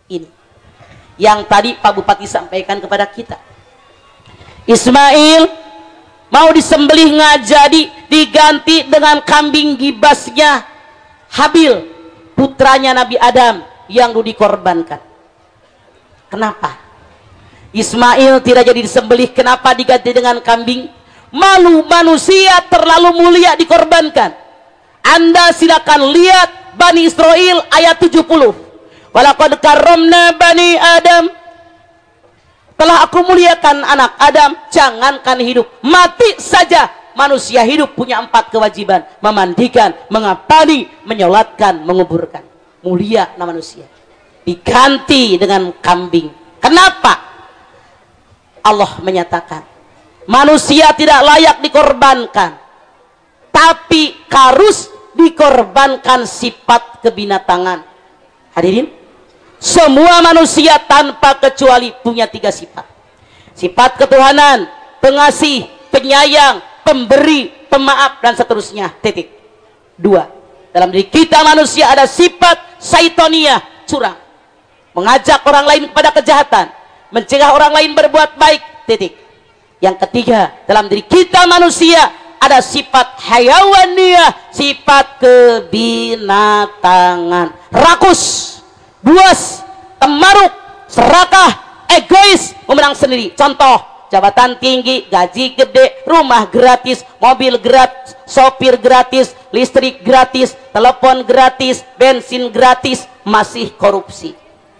Ini yang tadi Pak Bupati sampaikan kepada kita. Ismail mau disembelih nggak jadi, diganti dengan kambing gibasnya Habil, putranya Nabi Adam yang dikorbankan. Kenapa Ismail tidak jadi disembelih? Kenapa diganti dengan kambing? Malu, manusia terlalu mulia dikorbankan. Anda silakan lihat Bani Israel ayat 70. Walaqad karramna Bani Adam. Telah aku muliakan anak Adam. Jangankan hidup, mati saja manusia hidup punya 4 kewajiban: memandikan, mengapani, menyolatkan, menguburkan. Mulia nama manusia diganti dengan kambing. Kenapa? Allah menyatakan manusia tidak layak dikorbankan, tapi harus dikorbankan sifat kebinatangan. Hadirin, semua manusia tanpa kecuali punya 3 sifat. Sifat ketuhanan, pengasih, penyayang, pemberi, pemaaf, dan seterusnya. Titik. 2. Dalam diri kita manusia ada sifat syaitoniah, curang, mengajak orang lain kepada kejahatan, mencegah orang lain berbuat baik. Titik. Yang ketiga, dalam diri kita manusia ada sifat hayawaniyah, sifat kebinatangan, rakus, buas, temaruk, serakah, egois, memenang sendiri. Contoh, jabatan tinggi, gaji gede, rumah gratis, mobil gratis, sopir gratis, listrik gratis, telepon gratis, bensin gratis, masih korupsi.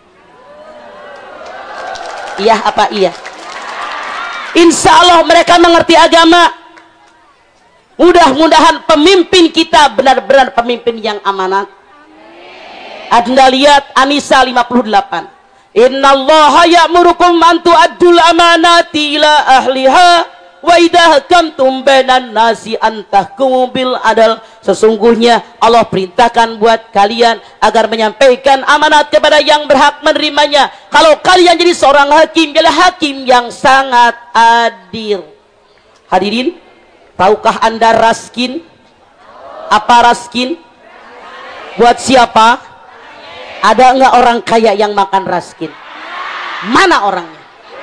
Iya apa iya? Insya Allah mereka mengerti agama. Mudah-mudahan pemimpin kita benar-benar pemimpin yang amanat. Anda lihat An-Nisa 58. Innallaha ya'murukum an tu'addul amanati ila ahliha wa idza hakamtum bainan nasi an tahkumu bil adl. Sesungguhnya Allah perintahkan buat kalian agar menyampaikan amanat kepada yang berhak menerimanya. Kalau kalian jadi seorang hakim, jadilah hakim yang sangat adil. Hadirin, tahukah Anda raskin? Apa raskin? Buat siapa? Ada enggak orang kaya yang makan raskin? Mana orangnya?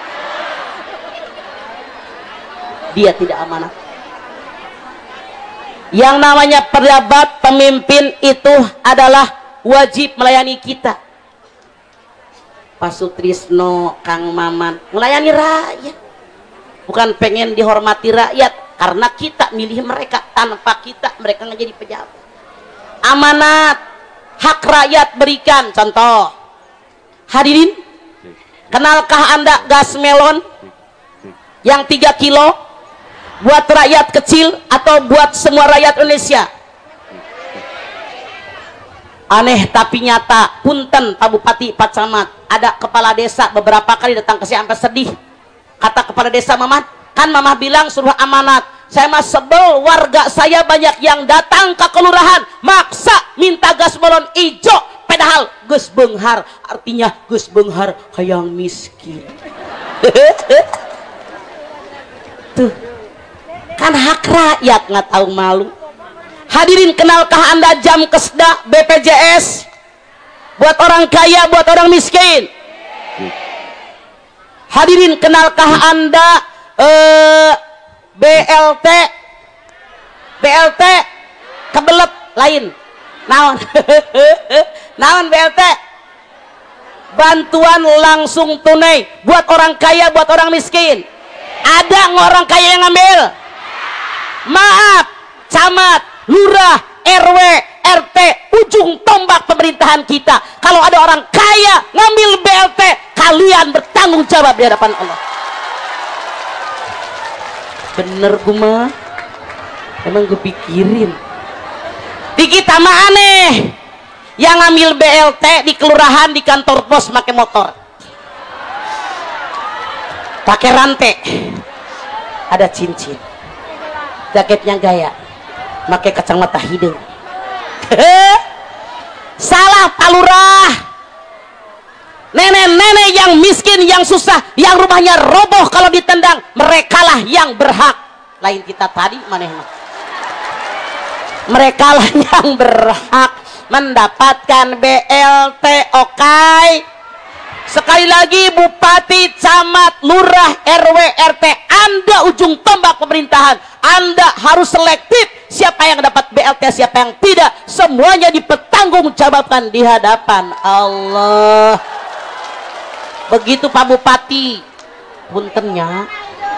Dia tidak amanah. Yang namanya pejabat, pemimpin itu adalah wajib melayani kita. Pak Sutrisno, Kang Maman, melayani rakyat. Bukan pengen dihormati rakyat, karena kita milih mereka. Tanpa kita, mereka nggak jadi pejabat. Amanat, hak rakyat berikan. Contoh, hadirin, kenalkah Anda gas melon yang 3 kilo? Buat rakyat kecil atau buat semua rakyat Indonesia? Aneh tapi nyata. Punten Pak Bupati, Pak Camat, ada kepala desa beberapa kali datang ke saya sampai sedih. Kata kepala desa, Mamah, kan Mamah bilang suruh amanat. Saya mah sebel, warga saya banyak yang datang ke kelurahan maksa minta gas melon ijo, padahal Gus Benghar, artinya Gus Benghar hayang miskin. Tuh, kan hak rakyat, nggak tahu malu. Hadirin, kenalkah Anda jam kesda BPJS? Buat orang kaya, buat orang miskin. Hadirin, kenalkah Anda BLT? BLT kebelet lain. Naon? Naon BLT? Bantuan langsung tunai buat orang kaya, buat orang miskin. Ada nggak orang kaya yang ngambil? Maaf, camat, lurah, RW, RT, ujung tombak pemerintahan kita. Kalau ada orang kaya ngambil BLT, kalian bertanggung jawab di hadapan Allah. Bener gue mah, emang gue pikirin. Di kita mah aneh, yang ngambil BLT di kelurahan, di kantor pos pakai motor, pakai rantai, ada cincin, jaketnya gaya, pakai kacamata hidung. Salah Pak Lurah. Nenek-nenek yang miskin, yang susah, yang rumahnya roboh kalau ditendang, merekalah yang berhak. Lain kita tadi maneh mah. Merekalah yang berhak mendapatkan BLT. Oke. Sekali lagi, bupati, camat, lurah, RW, RT, Anda ujung tombak pemerintahan. Anda harus selektif siapa yang dapat BLT, siapa yang tidak. Semuanya dipertanggungjawabkan di hadapan Allah. Begitu Pak Bupati. Puntennya.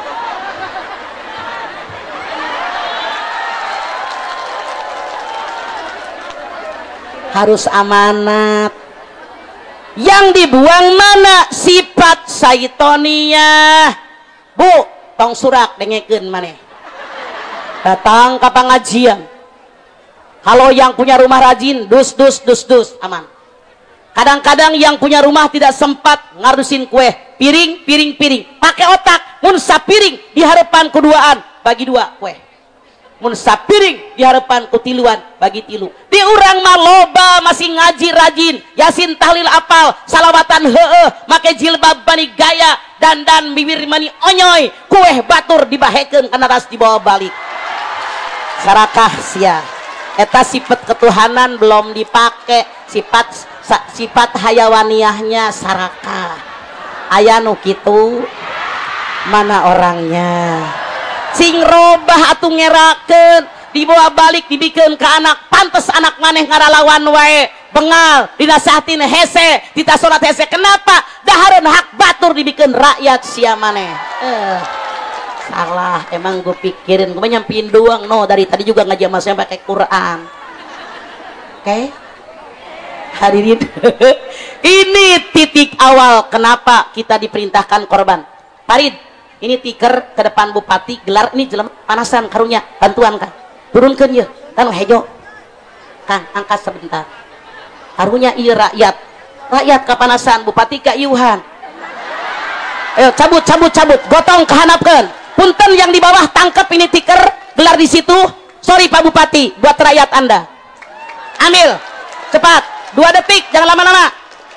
Harus amanat. Yang dibuang mana? Sifat saitoniyah. Bu, tong surak dengekeun maneh. Datang ke pengajian. Kalau yang punya rumah rajin, dus aman. Kadang-kadang yang punya rumah tidak sempat ngarusin kue, piring. Pakai otak, mun sapiring di harapan keduaan, bagi dua kue. Mun sapiring di harapan kutiluan, bagi tilu. Di urang mah loba masih ngaji rajin, yasin tahlil apal, salawatan heueuh, make jilbab bani gaya, dandan bibir mani onyoy, kue batur dibahekeun kana ras dibawa balik. Sarakah sia. Eta sifat ketuhanan belum dipake, sifat hayawaniahnya sarakah. Aya nu kitu, mana orangnya? Sing robah atuh ngerakeun, dibawa balik dibikin ke anak, pantes anak maneh ngaralawan wae, bengal, dinasihatin hese, dita salat hese. Kenapa? Dahareun hak batur dibikin rakyat sia maneh. Salah, emang gue pikirin, gue nyampiin doang. No, dari tadi juga ngaji sama saya pakai Quran. Oke? Hadirin. Ini titik awal kenapa kita diperintahkan korban. Farid, ini tiker ke depan bupati, gelar ini jelema panasan karunya, bantuan kan. Turunkeun ye, kan hejo. Kang, angkat sebentar. Karunya ieu rakyat. Rakyat kapanasan, bupati ka iuhan. Ayo cabut, gotong kehanapkeun. Punten yang di bawah tangkep ini tiker, gelar di situ. Sorry Pak Bupati, buat rakyat Anda. Ambil, cepat, 2 detik, jangan lama-lama.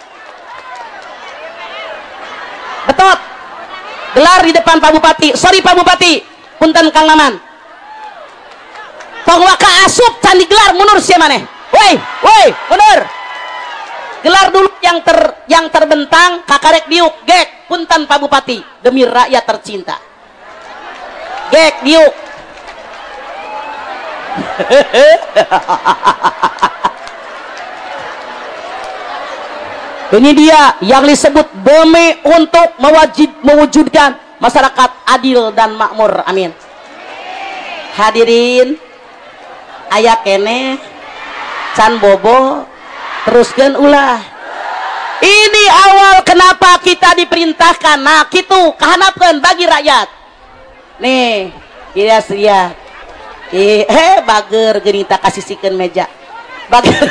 Betot. Gelar di depan Pak Bupati. Sorry Pak Bupati, punten Kang Maman. Tong waka asup candi gelar mundur sia maneh. Woi, mundur. Gelar dulu yang terbentang kakarek diuk, gek, punten Pak Bupati, demi rakyat tercinta. Gek diuk. Ini dia yang disebut demi untuk mewujudkan masyarakat adil dan makmur. Amin. Hadirin, aya kene can bobo teruskeun ulah. Ini awal kenapa kita diperintahkan. Nah, kitu kahanapkeun bagi rakyat. Nih, lihat. Bager gerita kasih sikeun meja. Bager.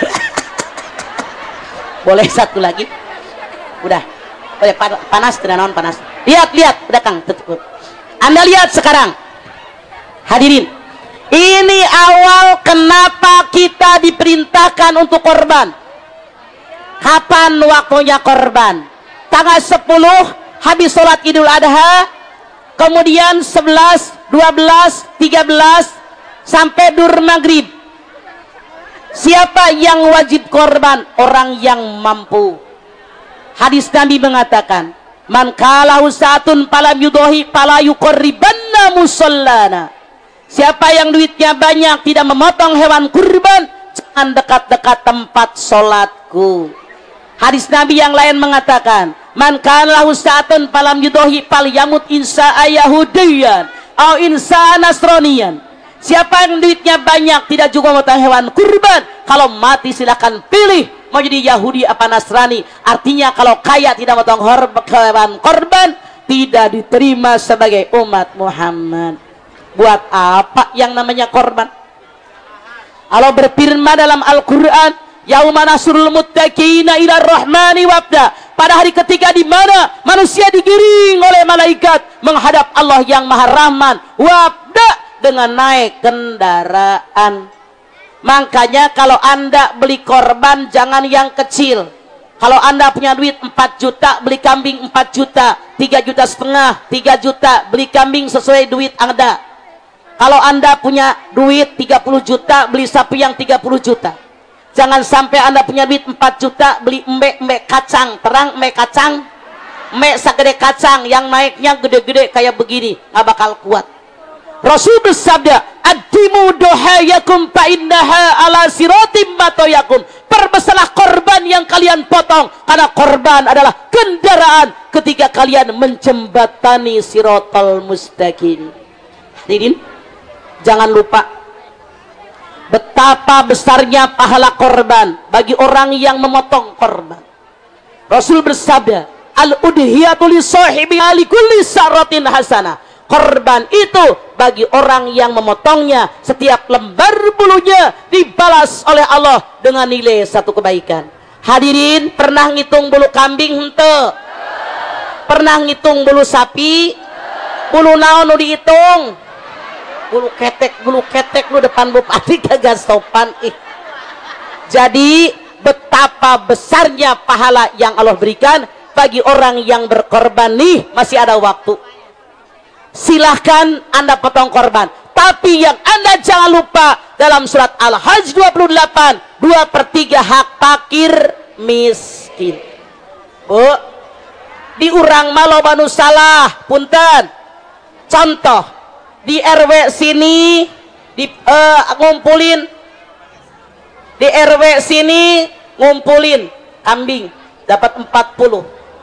Boleh satu lagi? Udah. Panas, tidak naon panas. Lihat, udah Kang, tutup. Anda lihat sekarang. Hadirin, ini awal kenapa kita diperintahkan untuk korban. Kapan waktunya korban? Tanggal 10 habis sholat Idul Adha, kemudian 11, 12, 13 sampai dur maghrib. Siapa yang wajib korban? Orang yang mampu. Hadis Nabi mengatakan, man kalahu sa'atun falam yudohi fala yuqarribanna musallana. Siapa yang duitnya banyak tidak memotong hewan kurban, jangan dekat-dekat tempat sholatku. Hadis Nabi yang lain mengatakan, man kalahu sa'atun falam yudohi fal yamut insa yahudiyan au insa nasroniyan. Siapa yang duitnya banyak tidak juga memotong hewan kurban, kalau mati silakan pilih mau jadi Yahudi apa Nasrani. Artinya kalau kaya tidak memotong hewan korban, tidak diterima sebagai umat Muhammad. Buat apa yang namanya korban? Allah berfirman dalam Al-Quran, yauma nasrul muttaqina ila rahmani wabda. Pada hari ketiga di mana manusia digiring oleh malaikat menghadap Allah yang Maha Rahman, wabda, dengan naik kendaraan. Makanya kalau Anda beli korban jangan yang kecil. Kalau Anda punya duit 4 juta beli kambing 4 juta, 3 juta setengah, 3 juta beli kambing sesuai duit Anda. Kalau Anda punya duit 30 juta beli sapi yang 30 juta. Jangan sampai Anda punya duit 4 juta beli embek kacang, terang embek kacang mek sagede kacang yang naiknya gede-gede kayak begini, nggak bakal kuat. Rasul bersabda, "Addimu dohayakum fa innaha ala siratim matoyakum." Perbesarlah korban yang kalian potong, karena korban adalah kendaraan ketika kalian menjembatani siratal mustaqim. Hadirin, jangan lupa betapa besarnya pahala korban bagi orang yang memotong korban. Rasul bersabda, "Al-udhiyatu li sahibiha li kulli saratin hasanah." Korban itu bagi orang yang memotongnya, setiap lembar bulunya dibalas oleh Allah dengan nilai satu kebaikan. Hadirin, pernah ngitung bulu kambing hente? Pernah ngitung bulu sapi? Bulu naon nu dihitung? Bulu ketek lu depan bupati kagak sopan ih. Jadi betapa besarnya pahala yang Allah berikan bagi orang yang berkorban. Nih masih ada waktu, silahkan Anda potong korban, tapi yang Anda jangan lupa dalam surat Al-Hajj 28, 2/3 hak fakir miskin. Bu, diurang malo banu salah punten. Contoh di RW sini ngumpulin, di RW sini ngumpulin kambing dapat 40,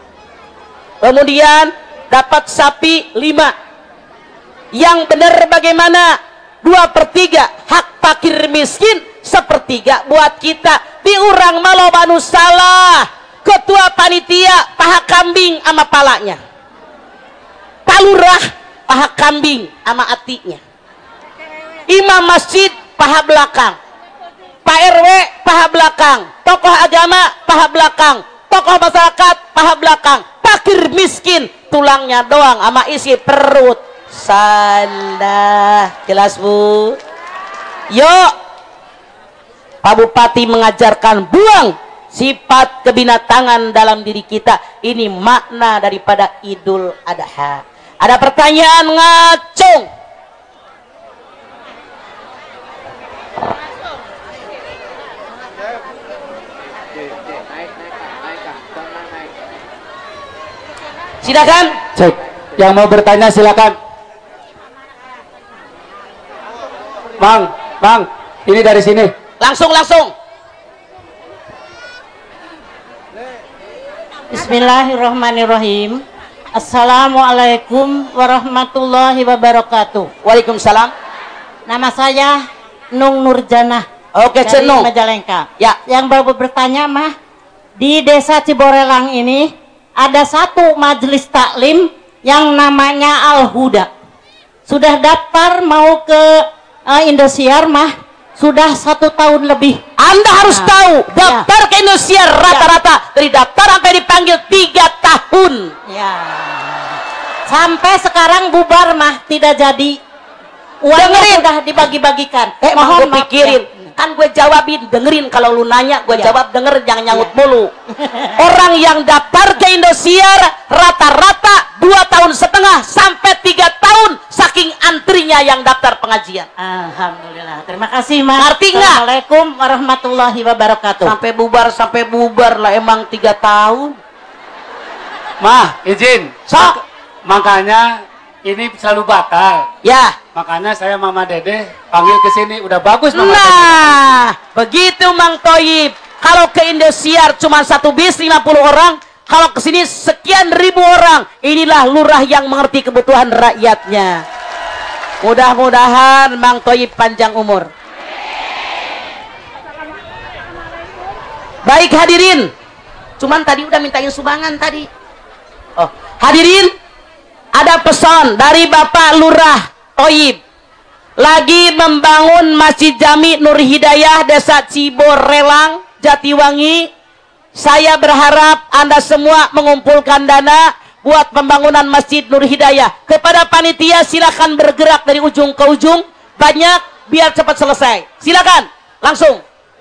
kemudian dapat sapi 5. Yang benar bagaimana? 2/3 hak fakir miskin, 1/3 buat kita. Diurang malo banu salah, ketua panitia paha kambing sama palanya, Pak Lurah paha kambing sama atinya, imam masjid paha belakang, Pak RW paha belakang, tokoh agama paha belakang, tokoh masyarakat paha belakang, fakir miskin tulangnya doang sama isi perut. Sanda, jelas Bu? Yuk, Pak Bupati mengajarkan buang sifat kebinatangan dalam diri kita. Ini makna daripada Idul Adha. Ada pertanyaan ngacung? Silakan. Cek. Yang mau bertanya silakan. Mang, ini dari sini. Langsung. Bismillahirrahmanirrahim. Assalamualaikum warahmatullahi wabarakatuh. Waalaikumsalam. Nama saya Nung Nurjanah. Oke, dari Nung. Majalengka. Ya. Yang baru bertanya mah, di desa Ciborelang ini ada satu majelis taklim yang namanya Al-Huda. Sudah daftar mau ke Indosiar mah sudah 1 tahun lebih. Anda harus tahu, daftar ke Indosiar rata-rata dari daftar sampai dipanggil 3 tahun. Ya. Sampai sekarang bubar mah tidak jadi. Uangnya sudah dibagi-bagikan. Mohon gue pikirin. Kan gue jawabin, dengerin kalau lu nanya, gue jawab denger, jangan nyangut mulu. Orang yang daftar ke Indosiar rata-rata 2,5 tahun sampai 3 tahun saking antrinya yang daftar pengajian. Alhamdulillah. Terima kasih Mas. Ngerti nggak? Assalamualaikum warahmatullahi wabarakatuh. Sampai bubar lah emang 3 tahun. Mah, izin. Sok. Makanya ini selalu batal. Ya. Makanya saya Mama Dede panggil ke sini. Udah bagus Mama Dede. Nah, begitu Mang Toyib. Kalau ke Indosiar cuma 1 bis 50 orang, kalau ke sini sekian ribu orang. Inilah lurah yang mengerti kebutuhan rakyatnya. Mudah-mudahan Mang Toyib panjang umur. Baik hadirin. Cuman tadi udah mintain sumbangan tadi. Oh, hadirin, ada pesan dari Bapak Lurah Toyib. Lagi membangun Masjid Jami Nur Hidayah Desa Ciborelang, Jatiwangi. Saya berharap Anda semua mengumpulkan dana buat pembangunan Masjid Nur Hidayah. Kepada panitia silakan bergerak dari ujung ke ujung, banyak biar cepat selesai. Silakan, langsung.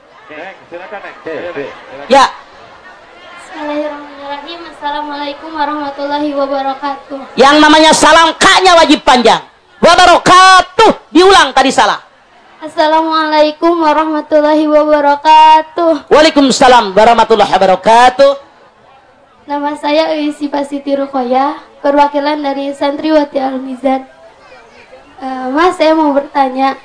Ya. Bismillahirrahmanirrahim. Assalamualaikum warahmatullahi wabarakatuh. Yang namanya salam kaknya wajib panjang. Wabarakatuh. Diulang tadi salah. Assalamualaikum warahmatullahi wabarakatuh. Waalaikumsalam warahmatullahi wabarakatuh. Nama saya Eisipa Siti Rukoyah, perwakilan dari Santriwati Al-Mizan. Mas, saya mau bertanya.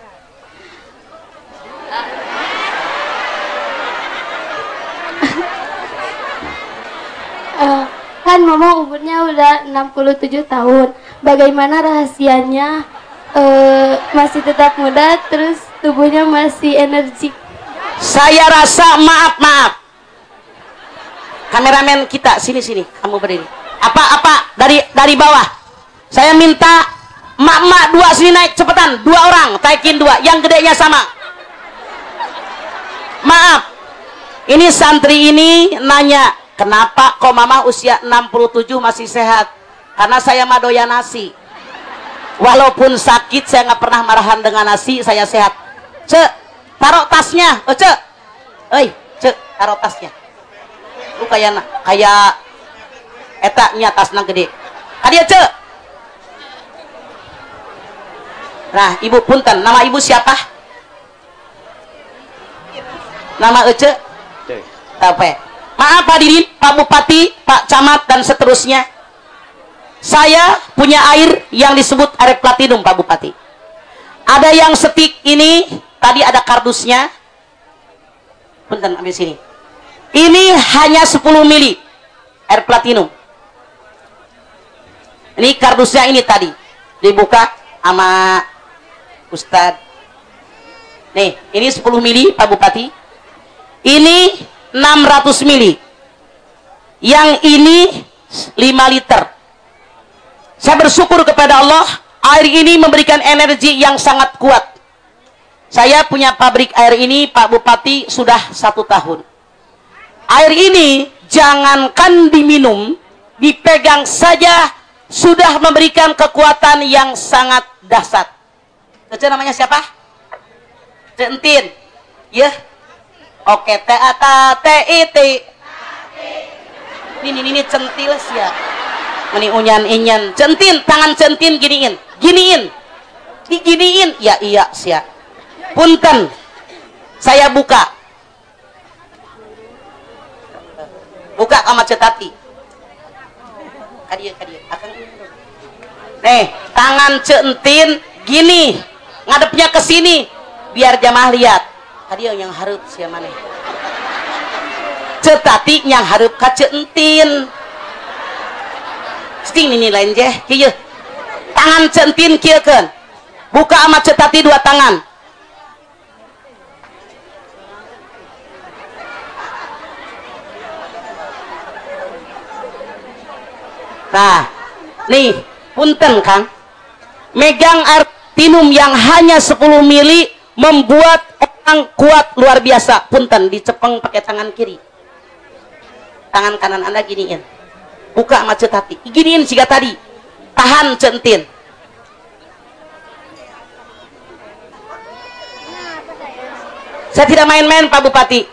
Kan Mama umurnya udah 67 tahun. Bagaimana rahasianya masih tetap muda, terus tubuhnya masih energik? Saya rasa maaf. Kameramen kita sini, kamu berdiri. Apa dari bawah. Saya minta mak dua sini naik cepetan, 2 orang, taikin 2, yang gedenya sama. Maaf. Ini santri ini nanya, kenapa kok mama usia 67 masih sehat? Karena saya mah doyan nasi. Walaupun sakit saya nggak pernah marahan dengan nasi, saya sehat. Cek, taruh tasnya. Cek. Cek, taruh tasnya. Lu kayak eta nya tasna gede. Adia cek. Nah, ibu punten, nama ibu siapa? Nama Ece? Tape. Maaf hadirin, Pak Bupati, Pak Camat dan seterusnya. Saya punya air yang disebut air platinum, Pak Bupati. Ada yang setik ini, tadi ada kardusnya. Punten, ambil sini. Ini hanya 10 mili air platinum. Ini kardusnya ini tadi dibuka sama Ustadz. Nih, ini 10 mili Pak Bupati. Ini 600 mili. Yang ini 5 liter. Saya bersyukur kepada Allah, air ini memberikan energi yang sangat kuat. Saya punya pabrik air ini, Pak Bupati, sudah 1 tahun. Air ini jangankan diminum, dipegang saja sudah memberikan kekuatan yang sangat dahsyat. Cece namanya siapa? Centin. Ya. Oke, T-A-T-I-T. Ini centil ya. Ini unyan-inyan. Centin, tangan centin giniin. Diginiin. Ya iya sia. Punten. Saya buka. Buka sama cetati. Kadia. Nih, tangan centin gini, ngadepnya ke sini biar jamaah lihat. Tadi yang hareup sia maneh. Cetati yang hareup ka centin. Sting ini lain je, kieu. Tangan centin kieukeun. Buka sama cetati 2 tangan. Nah, nih, punten Kang. Megang air platinum yang hanya 10 mili membuat orang kuat luar biasa. Punten, dicepeng pakai tangan kiri. Tangan kanan Anda giniin. Buka sama cetati. Giniin siga tadi. Tahan centin. Saya tidak main-main Pak Bupati.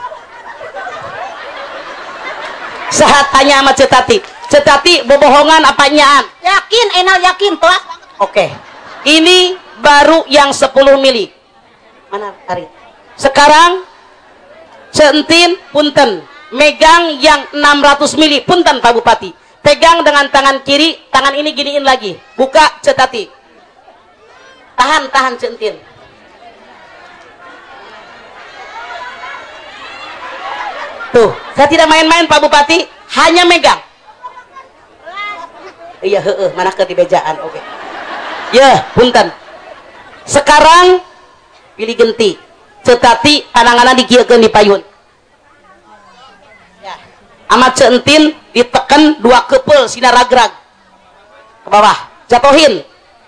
Saya tanya sama cetati. Cetati bobohongan apanyaan? Yakin, Enal yakin, tuh. Oke. Ini baru yang 10 mili. Mana Ari? Sekarang centin punten. Megang yang 600 mili. Punten Pak Bupati. Pegang dengan tangan kiri, tangan ini giniin lagi. Buka cetati. Tahan centin. Tuh, saya tidak main-main Pak Bupati, hanya megang. Iya, mana ke dibejaan. Oke. Ya, punten. Sekarang pilih genti. Cetati pananganan dikieukeun di payun. Ya. Amat centin ditekan 2 keupel sinar ragrag. Ke bawah, jatuhin.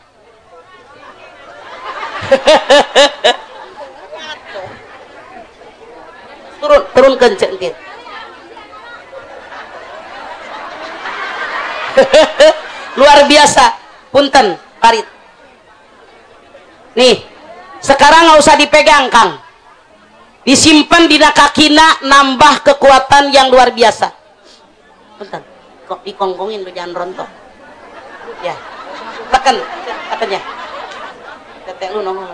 Turunkan centin. Luar biasa. Punten, parit. Nih, sekarang nggak usah dipegang Kang, disimpan di kakina, nambah kekuatan yang luar biasa. Punten, kok dikongkongin lu, jangan rontok ya. Tekannya tetek lu nongol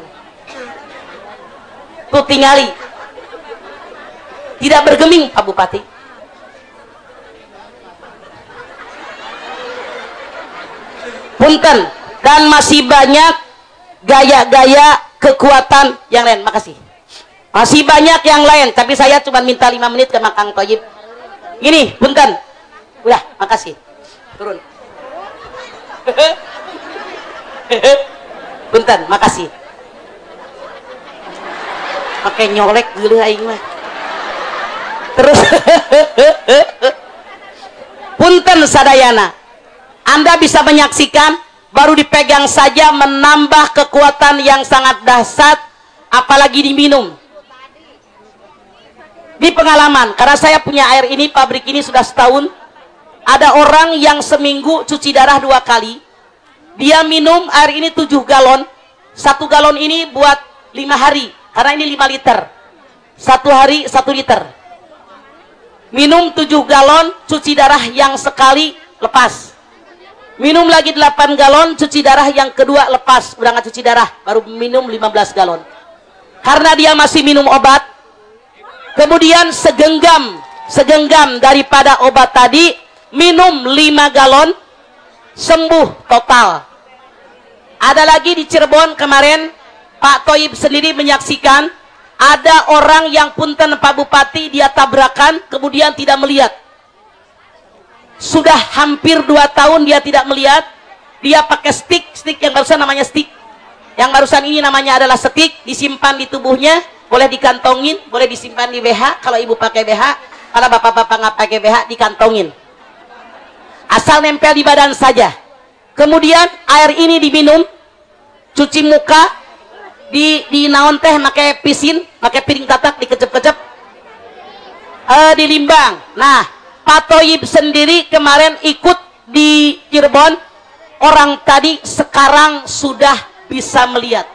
tuh, tingali. Tidak bergeming Pak Bupati. Punten. Dan masih banyak gaya-gaya kekuatan yang lain. Makasih. Masih banyak yang lain, tapi saya cuma minta 5 menit ke Kang Toyib. Gini, punten. Udah, makasih. Turun. Punten, makasih. Pakai nyolek dulu aing mah. Terus punten sadayana. Anda bisa menyaksikan baru dipegang saja menambah kekuatan yang sangat dahsyat, apalagi diminum. Di pengalaman, karena saya punya air ini, pabrik ini sudah setahun, ada orang yang seminggu cuci darah 2 kali. Dia minum air ini 7 galon. 1 galon ini buat 5 hari, karena ini 5 liter. 1 hari 1 liter. Minum 7 galon, cuci darah yang sekali, lepas. Minum lagi 8 galon, cuci darah yang kedua, lepas. Udah nggak cuci darah, baru minum 15 galon. Karena dia masih minum obat, kemudian segenggam daripada obat tadi, minum 5 galon, sembuh total. Ada lagi di Cirebon kemarin, Pak Toyib sendiri menyaksikan, ada orang yang punten Pak Bupati, dia tabrakan, kemudian tidak melihat. Sudah hampir 2 tahun dia tidak melihat. Dia pakai stick yang barusan namanya stick. Yang barusan ini namanya adalah stick, disimpan di tubuhnya, boleh dikantongin, boleh disimpan di BH. Kalau ibu pakai BH, kalau bapak-bapak nggak pakai BH, dikantongin. Asal nempel di badan saja. Kemudian air ini diminum, cuci muka, di naon teh pakai pisin, pakai piring tatak, dikecep-kecep, dilimbang. Nah, Pak Toyib sendiri kemarin ikut di Cirebon, orang tadi sekarang sudah bisa melihat.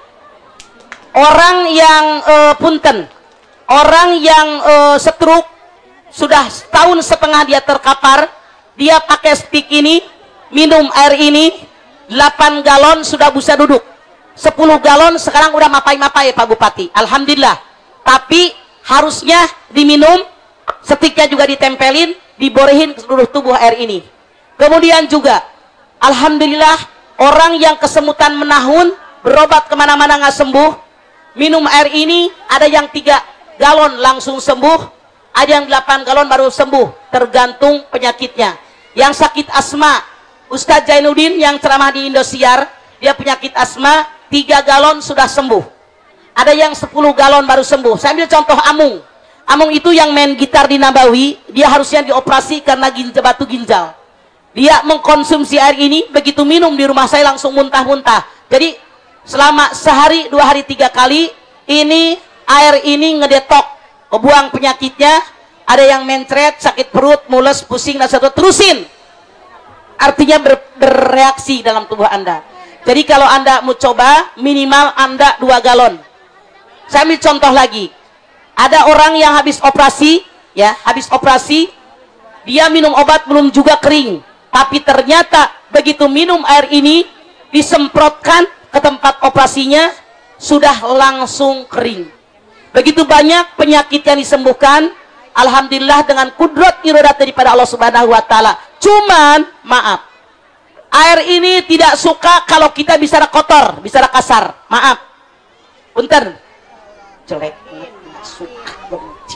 Orang yang punten, orang yang stroke, sudah 1,5 tahun dia terkapar, dia pakai stick ini, minum air ini, 8 galon sudah bisa duduk. 10 galon sekarang udah mapai-mapai Pak Bupati, alhamdulillah. Tapi harusnya diminum, sticknya juga ditempelin, diborehin ke seluruh tubuh air ini. Kemudian juga alhamdulillah, orang yang kesemutan menahun, berobat kemana-mana nggak sembuh, minum air ini, ada yang 3 galon langsung sembuh, ada yang 8 galon baru sembuh, tergantung penyakitnya. Yang sakit asma, Ustadz Jainuddin yang ceramah di Indosiar, dia penyakit asma, 3 galon sudah sembuh. Ada yang 10 galon baru sembuh. Saya ambil contoh Amung. Amung itu yang main gitar di Nabawi, dia harusnya dioperasi karena batu ginjal. Dia mengkonsumsi air ini, begitu minum di rumah saya langsung muntah-muntah. Jadi selama sehari, 2 hari, 3 kali, ini air ini ngedetok, buang penyakitnya. Ada yang mencret, sakit perut, mules, pusing, dan sebagainya, terusin. Artinya bereaksi dalam tubuh Anda. Jadi kalau Anda mau coba, minimal Anda 2 galon. Saya ambil contoh lagi. Ada orang yang habis operasi, ya, habis operasi, dia minum obat belum juga kering. Tapi ternyata begitu minum air ini, disemprotkan ke tempat operasinya, sudah langsung kering. Begitu banyak penyakit yang disembuhkan, alhamdulillah dengan kudrat iradat daripada Allah Subhanahu wa taala. Cuman maaf, air ini tidak suka kalau kita bicara kotor, bicara kasar. Maaf. Punten. Jelek, enggak suka, benci.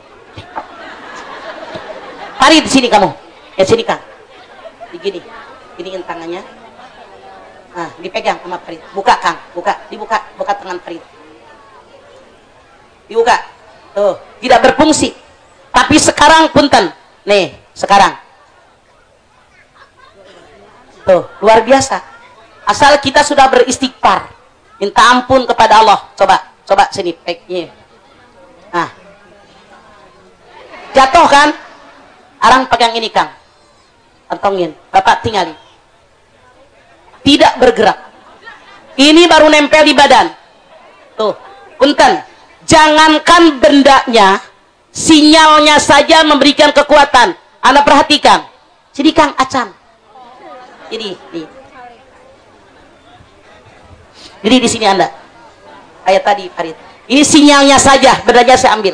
Farid di sini kamu. Ya sini Kang. Begini. Giniin tangannya. Nah, dipegang sama Farid. Buka Kang, buka, dibuka, buka tangan Farid. Dibuka. Tuh, tidak berfungsi. Tapi sekarang punten. Nih, sekarang. Tuh, luar biasa. Asal kita sudah beristighfar, minta ampun kepada Allah. Coba sini peknya. Nah, jatuh kan? Arang pegang ini Kang, kantongin. Bapak tinggalin. Tidak bergerak. Ini baru nempel di badan. Tuh, punten. Jangankan bendanya, sinyalnya saja memberikan kekuatan. Anda perhatikan. Sini Kang, acan. Jadi di sini Anda. Kayak tadi Farid. Ini sinyalnya saja, bendanya saya ambil.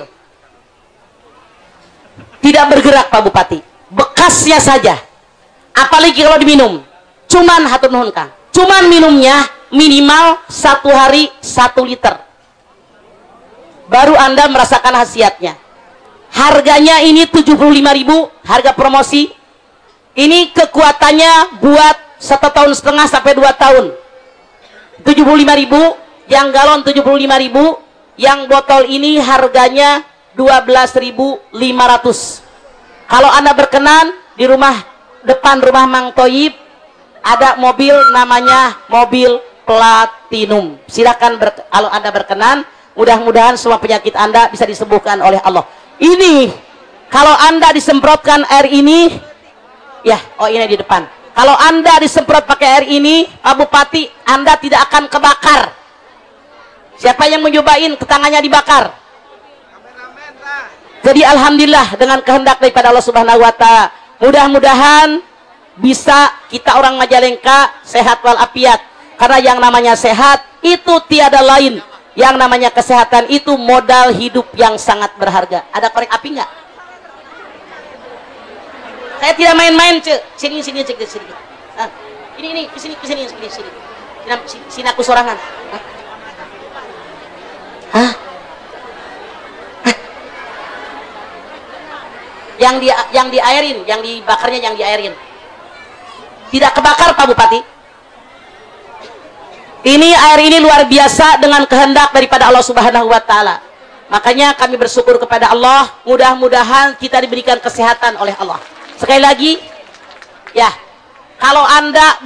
Tidak bergerak Pak Bupati. Bekasnya saja. Apalagi kalau diminum. Cuman hatur nuhun Kang. Cuman minumnya minimal 1 hari 1 liter. Baru Anda merasakan khasiatnya. Harganya ini 75.000, harga promosi. Ini kekuatannya buat 1,5 tahun sampai 2 tahun. 75.000, yang galon 75.000, yang botol ini harganya 12.500. Kalau Anda berkenan, di depan rumah Mang Toyib ada mobil namanya mobil Platinum. Silakan kalau Anda berkenan, mudah-mudahan semua penyakit Anda bisa disembuhkan oleh Allah. Ini kalau Anda disemprotkan air ini, ya, oh ini di depan. Kalau Anda disemprot pakai air ini, Pak Bupati, Anda tidak akan kebakar. Siapa yang mencobain tangannya dibakar? Jadi alhamdulillah dengan kehendak daripada Allah Subhanahu wa taala, mudah-mudahan bisa kita orang Majalengka sehat walafiat. Karena yang namanya sehat itu tiada lain. Yang namanya kesehatan itu modal hidup yang sangat berharga. Ada korek api nggak? Saya tidak main-main, Cek. Sini. Nah, ini, kesini. Sini aku sorangan. Hah? Yang diairin, yang dibakarnya yang diairin. Tidak kebakar Pak Bupati. Ini air ini luar biasa dengan kehendak daripada Allah Subhanahu wa taala. Makanya kami bersyukur kepada Allah, mudah-mudahan kita diberikan kesehatan oleh Allah. Sekali lagi, ya, kalau Anda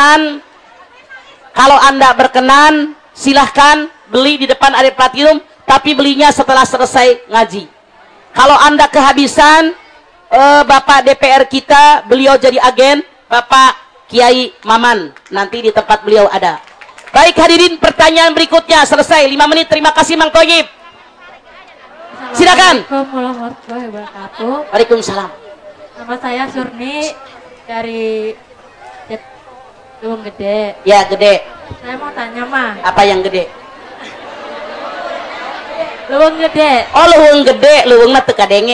berkenan, silahkan beli di depan Air Platinum, tapi belinya setelah selesai ngaji. Kalau Anda kehabisan, Bapak DPR kita, beliau jadi agen, Bapak Kiai Maman, nanti di tempat beliau ada. Baik hadirin, pertanyaan berikutnya selesai 5 menit. Terima kasih Mang Toyib. Silakan. Assalamualaikum warahmatullahi wabarakatuh. Waalaikumsalam. Nama saya Surni dari Luwung Gede. Ya, gede. Saya mau tanya mah. Apa yang gede? Luwung Gede. Oh, luwung gede, luwung mah teu kadenge.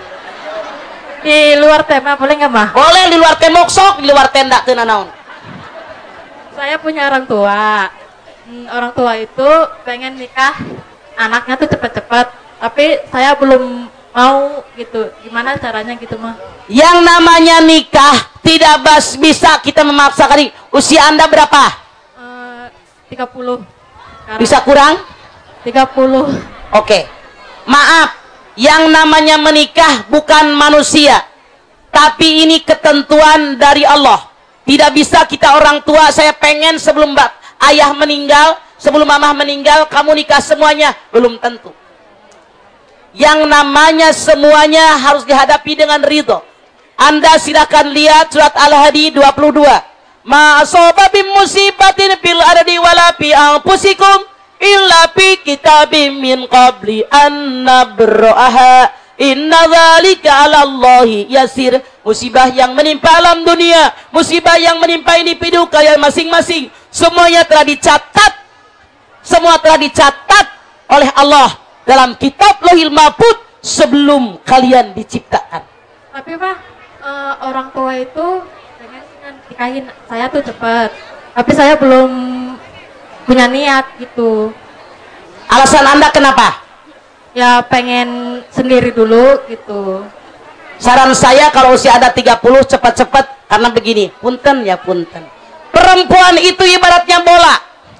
Di luar tema boleh nggak mah? Boleh di luar tembok sok, di luar tenda teu nanaon. Saya punya orang tua. Orang tua itu pengen nikah anaknya tuh cepet-cepet, tapi saya belum mau gitu. Gimana caranya gitu mah? Yang namanya nikah tidak bisa kita memaksakan. Usia Anda berapa? 30. Bisa kurang? 30. Oke. Maaf, yang namanya menikah bukan manusia, tapi ini ketentuan dari Allah. Tidak bisa kita orang tua, saya pengen sebelum ayah meninggal, sebelum mamah meninggal, kamu nikah semuanya. Belum tentu. Yang namanya semuanya harus dihadapi dengan ridho. Anda silakan lihat surat Al-Hadi 22. Ma asaba bim musibatin fil ardi wala fi anfusikum illa fi kitabim min qabli an nabra'aha inna dzalika 'ala Allahi yasir. Musibah yang menimpa alam dunia, musibah yang menimpa individu kalian masing-masing, semuanya telah dicatat. Semua telah dicatat oleh Allah dalam kitab Lauhil Mahfuz sebelum kalian diciptakan. Tapi Pak, orang tua itu pengen nikahin saya tuh cepat, tapi saya belum punya niat gitu. Alasan Anda kenapa? Ya pengen sendiri dulu gitu. Saran saya kalau usia ada 30 cepat-cepat, karena begini, punten ya punten. Perempuan itu ibaratnya bola.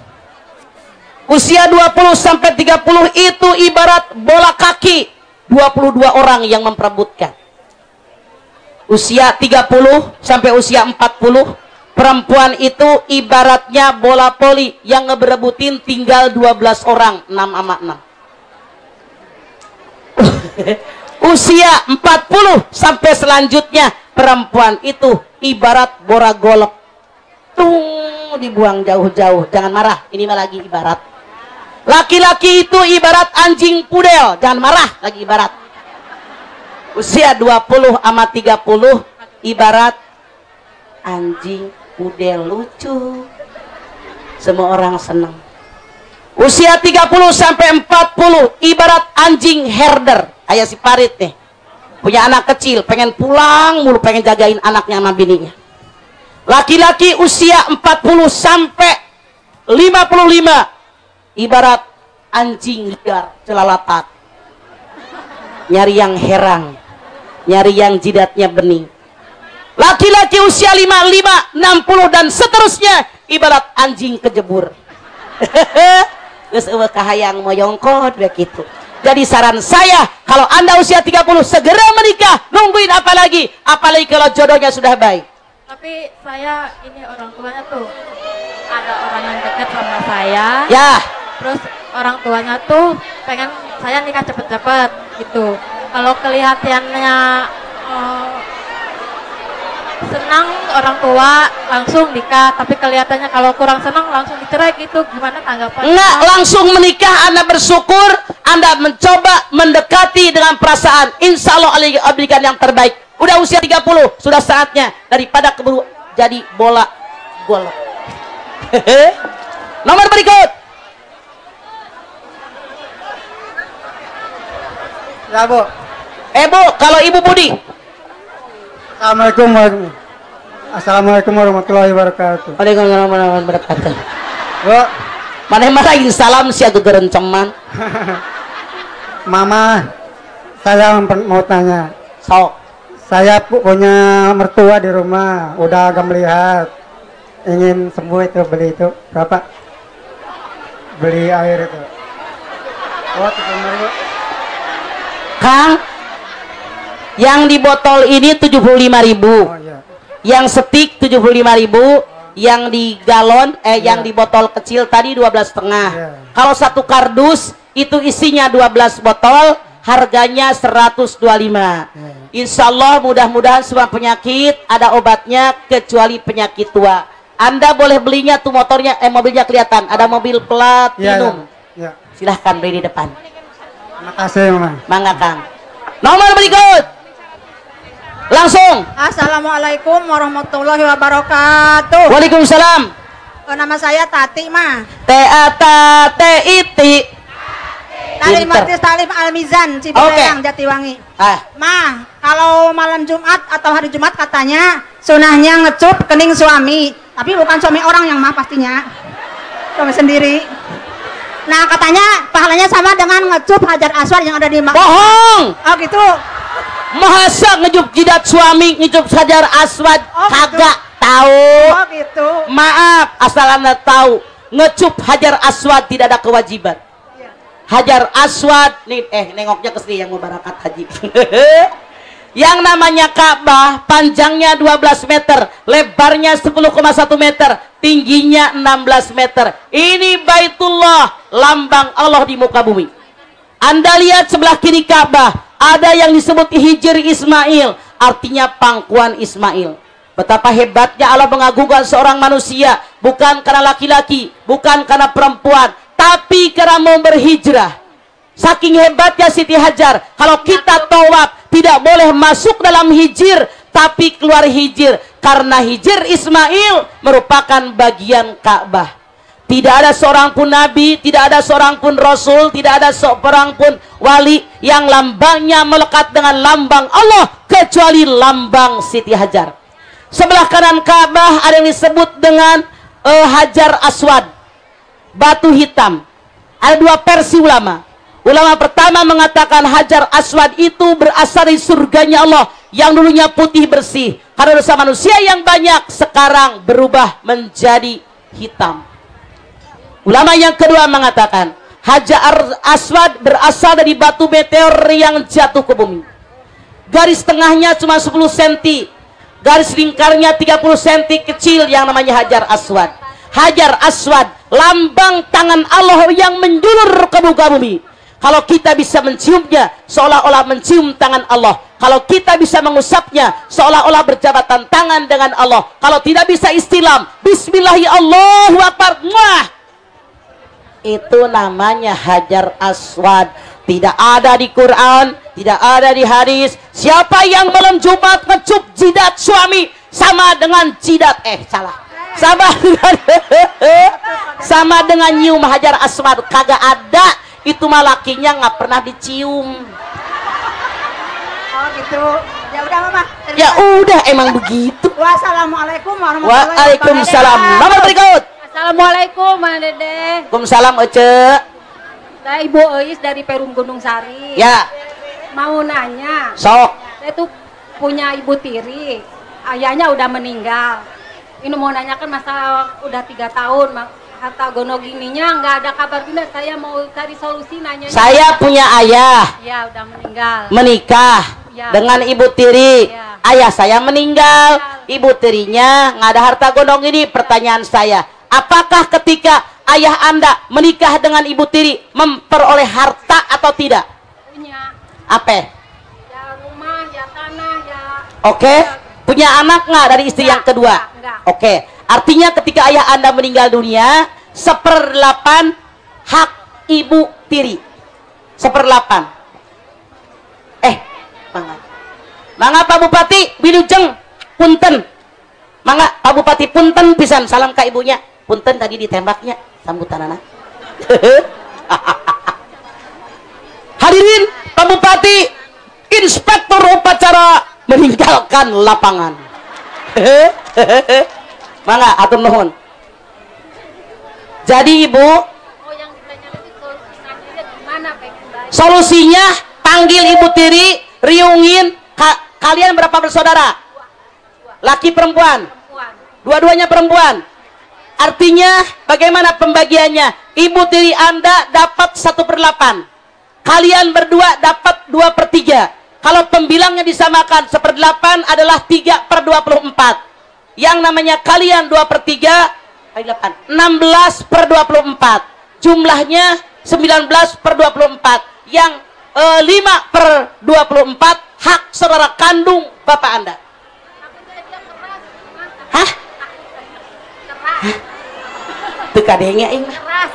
Usia 20 sampai 30 itu ibarat bola kaki. 22 orang yang memperebutkan. Usia 30 sampai usia 40, perempuan itu ibaratnya bola voli yang ngeberebutin tinggal 12 orang, 6 sama 6. Usia 40 sampai selanjutnya perempuan itu ibarat bora golok. Dibuang jauh-jauh. Jangan marah, ini mah lagi ibarat. Laki-laki itu ibarat anjing pudel. Jangan marah, lagi ibarat. Usia 20 sama 30 ibarat anjing pudel lucu. Semua orang senang. Usia 30 sampai 40 ibarat anjing herder. Ayah si Parit nih, punya anak kecil, pengen pulang mulu, pengen jagain anaknya sama bininya. Laki-laki usia 40 sampai 55 ibarat anjing liar celalatan, nyari yang herang, nyari yang jidatnya bening. Laki-laki usia 55, 60 dan seterusnya ibarat anjing kejebur. Geus eueuh kahayang moyongkot begitu. Jadi saran saya, kalau Anda usia 30 segera menikah, nungguin apa lagi? Apalagi kalau jodohnya sudah baik. Tapi saya ini orang tuanya tuh ada orang yang dekat sama saya. Ya. Terus orang tuanya tuh pengen saya nikah cepet-cepet gitu. Kalau kelihatannya senang orang tua langsung nikah, tapi kelihatannya kalau kurang senang langsung dicerai gitu. Gimana tanggapan? Enggak, langsung menikah. Anda bersyukur, Anda mencoba mendekati dengan perasaan. Insya Allah berikan yang terbaik. Udah usia 30, sudah saatnya daripada keburu jadi bola golok. Nomor berikut. Ya Bu. Bu, kalau Ibu Budi. Assalamualaikum warahmatullahi wabarakatuh. Waalaikumsalam warahmatullahi wabarakatuh. Bu, Mana marahin salam si aku gerenceman. Mama, saya mau tanya. Sok. Saya punya mertua di rumah, udah agak melihat, ingin sembuh itu, beli itu berapa? Beli air itu. Oh, 75.000. Kang, yang di botol ini 75.000. Oh iya. Yang setik 75.000, yang di galon yang di botol kecil tadi 12,5. Kalau satu kardus itu isinya 12 botol, harganya 125. Insya Allah mudah-mudahan semua penyakit ada obatnya kecuali penyakit tua. Anda boleh belinya tuh motornya, mobilnya kelihatan, ada mobil platinum. Ya. Silahkan beli di depan. Terima kasih Mama. Mangga Kang. Nomor berikut. Langsung. Assalamualaikum warahmatullahi wabarakatuh. Waalaikumsalam. Nama saya Tati mah. T-A-T-I-T. Talim Martis Talim Al-Mizan Cibereyang Jatiwangi. Mah, kalau malam Jumat atau hari Jumat katanya sunahnya ngecup kening suami, tapi bukan suami orang yang mah pastinya. Suami sendiri. Nah, katanya pahalanya sama dengan ngecup Hajar Aswad yang ada di Makkah. Bohong. Oh gitu. Masa ngecup jidat suami, ngecup Hajar Aswad? Kagak tahu. Oh gitu. Maaf, asal Anda tahu, ngecup Hajar Aswad tidak ada kewajiban. Hajar Aswad nih, nengoknya ke sini yang mau barakat haji. Yang namanya Ka'bah panjangnya 12 meter, lebarnya 10,1 meter, tingginya 16 meter. Ini Baitullah, lambang Allah di muka bumi. Anda lihat sebelah kiri Ka'bah, ada yang disebut Hijr Ismail, artinya pangkuan Ismail. Betapa hebatnya Allah mengagungkan seorang manusia, bukan karena laki-laki, bukan karena perempuan, tapi karena mau berhijrah. Saking hebatnya Siti Hajar, kalau kita tawaf tidak boleh masuk dalam hijir, tapi keluar hijir, karena hijir Ismail merupakan bagian Ka'bah. Tidak ada seorang pun nabi, tidak ada seorang pun rasul, tidak ada seorang pun wali yang lambangnya melekat dengan lambang Allah kecuali lambang Siti Hajar. Sebelah kanan Ka'bah ada yang disebut dengan Hajar Aswad, batu hitam. Ada dua versi ulama. Ulama pertama mengatakan Hajar Aswad itu berasal dari surganya Allah yang dulunya putih bersih. Karena dosa manusia yang banyak sekarang berubah menjadi hitam. Ulama yang kedua mengatakan Hajar Aswad berasal dari batu meteor yang jatuh ke bumi. Garis tengahnya cuma 10 cm. Garis lingkarnya 30 cm kecil yang namanya Hajar Aswad. Hajar Aswad, lambang tangan Allah yang menjulur ke muka bumi. Kalau kita bisa menciumnya, seolah-olah mencium tangan Allah. Kalau kita bisa mengusapnya, seolah-olah berjabatan tangan dengan Allah. Kalau tidak bisa istilam, Bismillahirrahmanirrahim, Allahu Akbar. Muah. Itu namanya Hajar Aswad. Tidak ada di Quran, tidak ada di hadis. Siapa yang malam Jumat ngecup jidat suami sama dengan jidat sama dengan nyium Hajar Aswad, kagak ada. Itu mah lakinya nggak pernah dicium. Oh gitu. Ya udah mama. Ya udah emang begitu. Wassalamualaikum warahmatullahi wabarakatuh. Waalaikumsalam. Nomor berikut. Assalamualaikum Mang Dede. Waalaikumsalam Ece. Saya Ibu Eis dari Perum Gunung Sari. Ya. Mau nanya. Sok. Saya tuh punya ibu tiri. Ayahnya udah meninggal. Ini mau nanyakan masalah udah 3 tahun. Harta gono gininya nggak ada kabar gini. Saya mau cari solusi nanya. Saya punya ayah. Ya udah meninggal. Menikah Ya. dengan ibu tiri. Ya. Ayah saya meninggal. Ibu tirinya nggak ada harta gondong ini. Pertanyaan saya, apakah ketika ayah Anda menikah dengan ibu tiri memperoleh harta atau tidak? Punya. Apa? Ya rumah, ya tanah, ya. Oke. Punya anak nggak dari istri yang kedua? Enggak. Oke. Artinya ketika ayah Anda meninggal dunia, 1/8 hak ibu tiri. 1/8. Mangga Pak Bupati Wilujeng punten. Mangga Pak Bupati punten pisan salam ke ibunya. Punten tadi ditembaknya sambutanana. Hadirin, Pak Bupati inspektur upacara meninggalkan lapangan. Mangga atur nuhun. Jadi Ibu, solusinya panggil ibu tiri, riungin. Kalian berapa bersaudara? Laki perempuan? Dua-duanya perempuan. Artinya bagaimana pembagiannya? Ibu tiri Anda dapat 1/8. Kalian berdua dapat 2/3. Kalau pembilangnya disamakan 1/8 adalah 3/24. Yang namanya kalian 2/3 kali 8, 16/24. Jumlahnya 19/24. Yang 5/24 hak saudara kandung bapak Anda. Hah? Tekadengnya ini.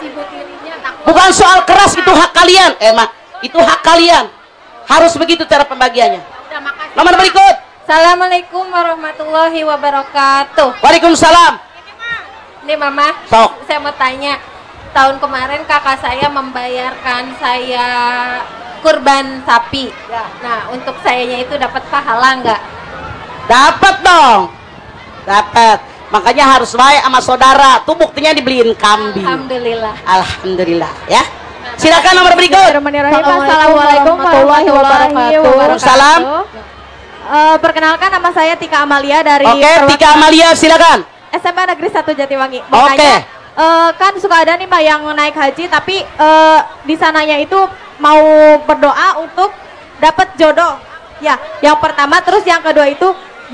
Bukan soal keras, itu hak kalian. Itu hak kalian. Harus begitu cara pembagiannya. Nomor berikut. Assalamualaikum warahmatullahi wabarakatuh. Waalaikumsalam. Ini Mama, Sok. saya mau tanya. Tahun kemarin kakak saya membayarkan saya kurban sapi. Nah, untuk sayanya itu dapat pahala nggak? Dapat dong. Dapat. Makanya harus baik sama saudara. Tuh buktinya dibeliin kambing. Alhamdulillah. Alhamdulillah ya. Silakan nomor berikut. Assalamualaikum warahmatullahi wabarakatuh. Salam. Perkenalkan, nama saya Tika Amalia dari Tika Amalia, silakan. SMA Negeri 1 Jatiwangi. Oke. Kan suka ada nih Mbak yang naik haji, tapi di sananya itu mau berdoa untuk dapat jodoh. Ya, yang pertama, terus yang kedua itu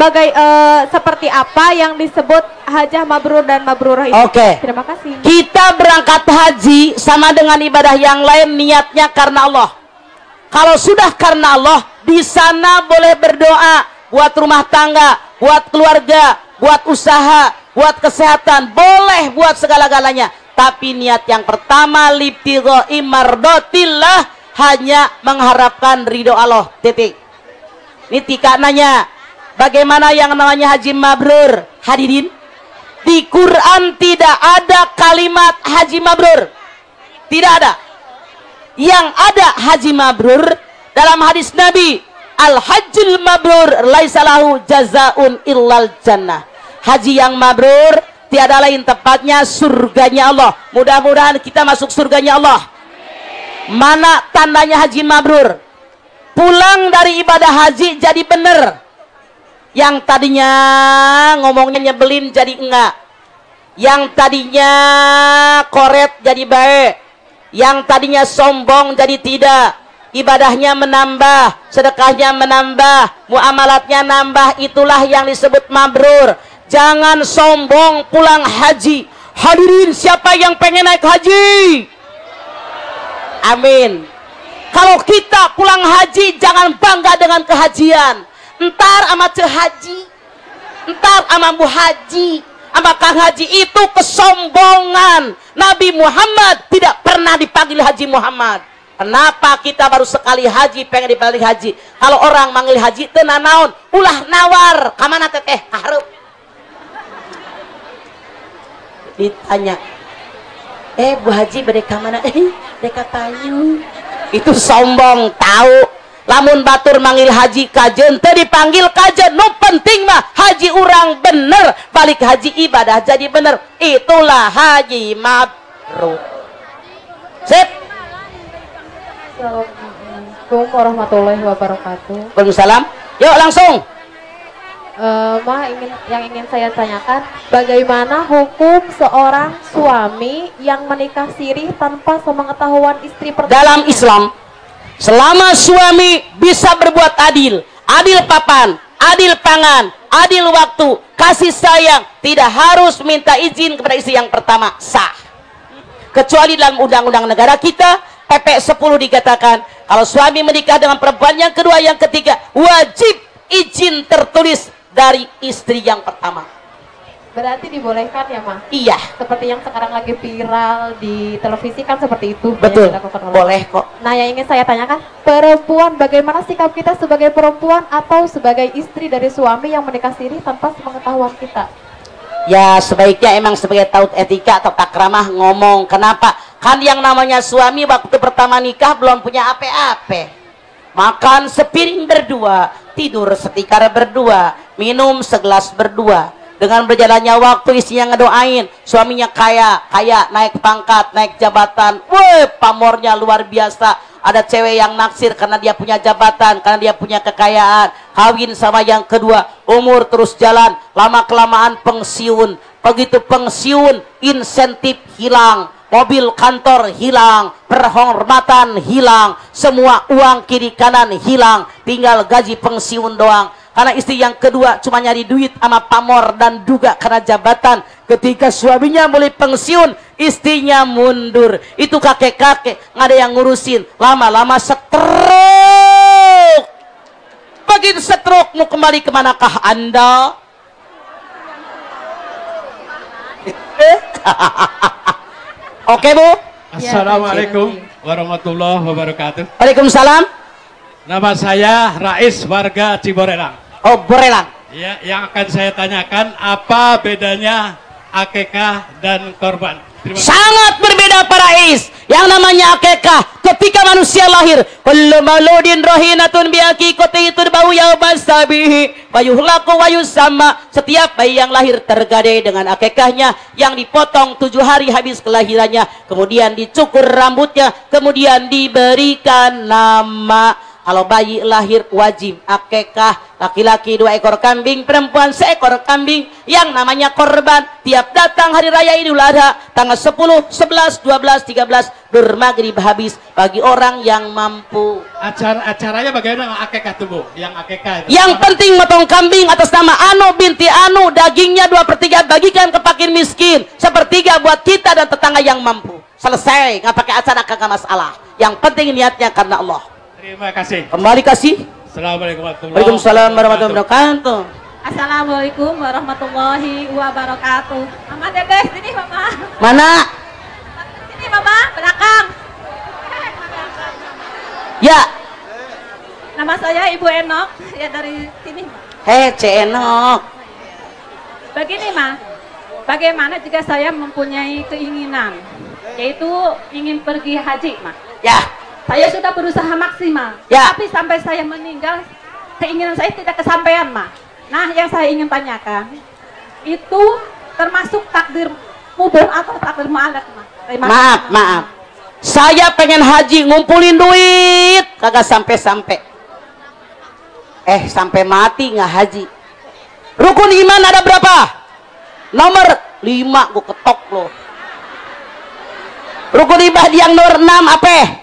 seperti apa yang disebut hajah mabrur dan mabrurah itu. Oke. Terima kasih. Kita berangkat haji sama dengan ibadah yang lain, niatnya karena Allah. Kalau sudah karena Allah, di sana boleh berdoa buat rumah tangga, buat keluarga, buat usaha, buat kesehatan, boleh buat segala-galanya. Tapi niat yang pertama libtigha'i mardatillah, hanya mengharapkan ridho Allah. Titik. Ini Tika nanya, bagaimana yang namanya haji mabrur? Hadirin, di Quran tidak ada kalimat haji mabrur. Tidak ada. Yang ada haji mabrur dalam hadis Nabi, al-hajjul mabrur laisa lahu jazaun illal jannah. Haji yang mabrur tiada lain tepatnya surganya Allah. Mudah-mudahan kita masuk surganya Allah. Mana tandanya haji mabrur? Pulang dari ibadah haji jadi bener. Yang tadinya ngomongnya nyebelin jadi enggak. Yang tadinya koret jadi baik. Yang tadinya sombong jadi tidak. Ibadahnya menambah, sedekahnya menambah, muamalatnya nambah. Itulah yang disebut mabrur. Jangan sombong pulang haji. Hadirin, siapa yang pengen naik haji? Amin. Kalau kita pulang haji, jangan bangga dengan kehajian. Entar ama ce haji, entar ama bu haji, ama kang haji, itu kesombongan. Nabi Muhammad tidak pernah dipanggil Haji Muhammad. Kenapa kita baru sekali haji pengen dipanggil haji? Kalau orang manggil haji tenan naon, ulah nawar, kamana teteh kahareup. Ditanya, Bu Haji bade ka mana? Deka Payu. Itu sombong, tahu. lamun batur manggil haji kajen teu dipanggil kajen, nu penting mah haji urang bener, balik haji ibadah jadi bener, itulah haji mabrur. Sip. Assalamualaikum warahmatullahi wabarakatuh. Waalaikumsalam. Yuk langsung. Yang ingin saya tanyakan, bagaimana hukum seorang suami yang menikah siri tanpa sepengetahuan istri pertama? Dalam Islam, selama suami bisa berbuat adil, adil papan, adil pangan, adil waktu, kasih sayang, tidak harus minta izin kepada istri yang pertama, sah. Kecuali dalam undang-undang negara kita, PP 10 dikatakan, kalau suami menikah dengan perempuan yang kedua, yang ketiga, wajib izin tertulis dari istri yang pertama. Berarti dibolehkan ya, Ma? Iya. Seperti yang sekarang lagi viral di televisi kan seperti itu. Betul, boleh kok. Nah, yang ingin saya tanyakan, perempuan, bagaimana sikap kita sebagai perempuan atau sebagai istri dari suami yang menikah siri tanpa sepengetahuan kita? Ya, sebaiknya emang sebagai taut etika atau takramah ngomong. Kenapa? Kan yang namanya suami waktu pertama nikah belum punya apa-apa. Makan sepiring berdua, tidur setikar berdua, minum segelas berdua. Dengan berjalannya waktu istrinya ngedoain, suaminya kaya, naik pangkat, naik jabatan. Woi, pamornya luar biasa. Ada cewek yang naksir karena dia punya jabatan, karena dia punya kekayaan. Kawin sama yang kedua, umur terus jalan, lama-kelamaan pensiun. Begitu pensiun, insentif hilang, mobil kantor hilang, perhormatan hilang, semua uang kiri kanan hilang, tinggal gaji pensiun doang. Karena istri yang kedua cuma nyari duit sama pamor dan juga karena jabatan. Ketika suaminya mulai pensiun, istrinya mundur. Itu kakek-kakek, nggak ada yang ngurusin. Lama-lama stroke. Begitu stroke, mau kembali kemanakah Anda? Oke, Bu. Assalamualaikum warahmatullahi wabarakatuh. Waalaikumsalam. Nama saya Rais, warga Ciborelang. Oh, Borelang. Ya, yang akan saya tanyakan, apa bedanya akikah dan korban? Sangat berbeda para Rais. Yang namanya akikah ketika manusia lahir, kullu mauludin rahinatun bi aqiqati turbau yaumas sabihi wa yuhlaqu wa yusamma. Setiap bayi yang lahir tergadai dengan akikahnya, yang dipotong 7 hari habis kelahirannya, kemudian dicukur rambutnya, kemudian diberikan nama. Kalau bayi lahir wajib akikah, laki-laki 2 ekor kambing, perempuan 1 ekor kambing, yang namanya korban. Tiap datang hari raya Idul Adha, tanggal 10, 11, 12, 13, bermaghrib habis bagi orang yang mampu. Acaranya bagaimana akikah tuh, Bu? Yang akikah itu. Yang penting motong kambing atas nama Anu binti Anu, dagingnya 2/3 bagikan ke fakir miskin, 1/3 buat kita dan tetangga yang mampu. Selesai, nggak pakai acara kagak masalah. Yang penting niatnya karena Allah. Terima kasih. Kembali kasih. Assalamualaikum warahmatullahi wabarakatuh. Assalamualaikum warahmatullahi wabarakatuh. Mama Dedeh, sini Mama. Mana? Sini Mama, belakang. Ya. Nama saya Ibu Enok, ya dari sini. Hei, Enok. Begini Ma, bagaimana jika saya mempunyai keinginan, yaitu ingin pergi haji Ma? Ya. Saya sudah berusaha maksimal, ya. Tapi sampai saya meninggal, keinginan saya tidak kesampaian, Ma. Nah, yang saya ingin tanyakan, itu termasuk takdir mubah atau takdir mu'alaq, Ma? Maaf. Saya pengen haji, ngumpulin duit, kagak sampai-sampai. Sampai mati nggak haji. Rukun iman ada berapa? Nomor 5, gua ketok loh. Rukun ibadah yang nomor 6 apa?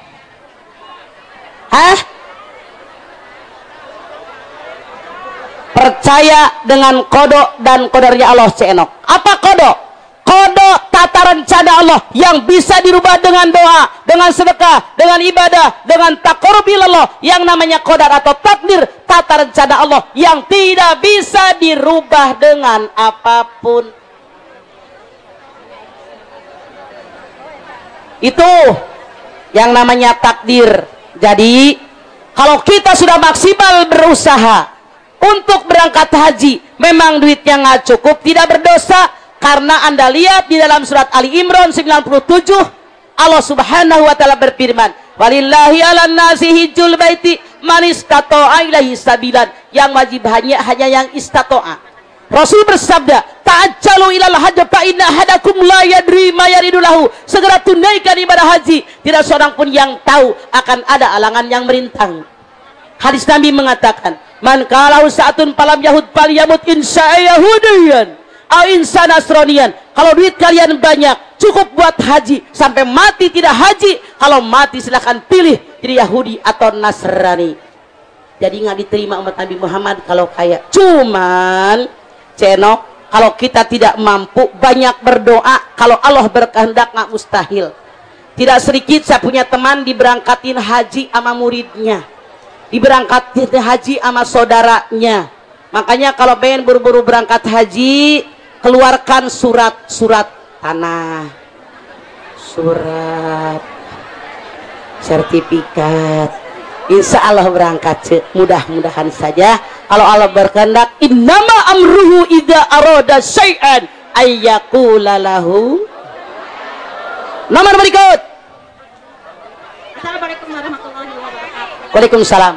Percaya dengan kodok dan kodarnya Allah, Enok. Apa kodok? Kodok tata rencana Allah yang bisa dirubah dengan doa, dengan sedekah, dengan ibadah, dengan taqarrub ilallah. Yang namanya kodar atau takdir, tata rencana Allah yang tidak bisa dirubah dengan apapun. Itu yang namanya takdir. Jadi kalau kita sudah maksimal berusaha untuk berangkat haji, memang duitnya nggak cukup, tidak berdosa. Karena Anda lihat di dalam surat Ali Imran 97, Allah Subhanahu wa taala berfirman, "Walillahi 'alan nasi hijjul baiti man istata'a ilaihi sabilan. Yang wajib hanya yang istata'a. Rasul bersabda, ta'ajjalu ilal hajj fa inna ahadakum la yadri ma yaridu lahu. Segera tunaikan ibadah haji, tidak seorang pun yang tahu akan ada alangan yang merintang. Hadis Nabi mengatakan, man kalau sa'atun falam yahud fal yamut insya yahudiyan au insya nasronian. Kalau duit kalian banyak, cukup buat haji sampai mati tidak haji. Kalau mati silahkan pilih jadi Yahudi atau Nasrani. Jadi nggak diterima umat Nabi Muhammad kalau kaya. Cuman Ceno, kalau kita tidak mampu, banyak berdoa. Kalau Allah berkehendak nggak mustahil. Tidak sedikit saya punya teman diberangkatin haji sama muridnya, diberangkatin haji sama saudaranya. Makanya kalau pengen buru-buru berangkat haji, keluarkan surat tanah, surat sertifikat. Insya Allah berangkat, mudah-mudahan saja. Kalau Allah berkehendak, innama amruhu idza arada syai'an ayyaqula lahu. Nomor berikut. Assalamualaikum warahmatullahi wabarakatuh. Waalaikumsalam.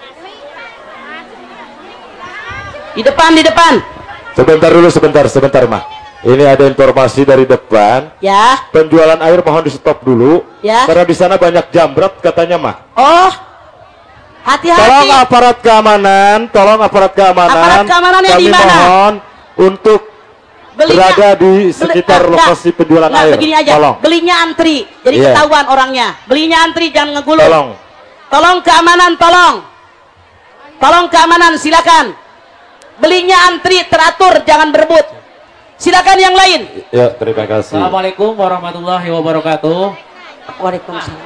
Di depan. Sebentar, Mah. Ini ada informasi dari depan. Ya. Penjualan air mohon di stop dulu. Ya. Karena di sana banyak jamret katanya, Mah. Oh. Hati-hati. Tolong aparat keamanan Aparat keamanannya kami di mana? mohon untuk berada di sekitar lokasi penjualan air. Begini aja. Tolong. Belinya antri. Jadi ketahuan orangnya. Belinya antri, jangan ngegulung. Tolong keamanan, tolong keamanan, silakan. Belinya antri, teratur, jangan berebut. Silakan yang lain. Ya, terima kasih. Assalamualaikum warahmatullahi wabarakatuh. Waalaikumsalam.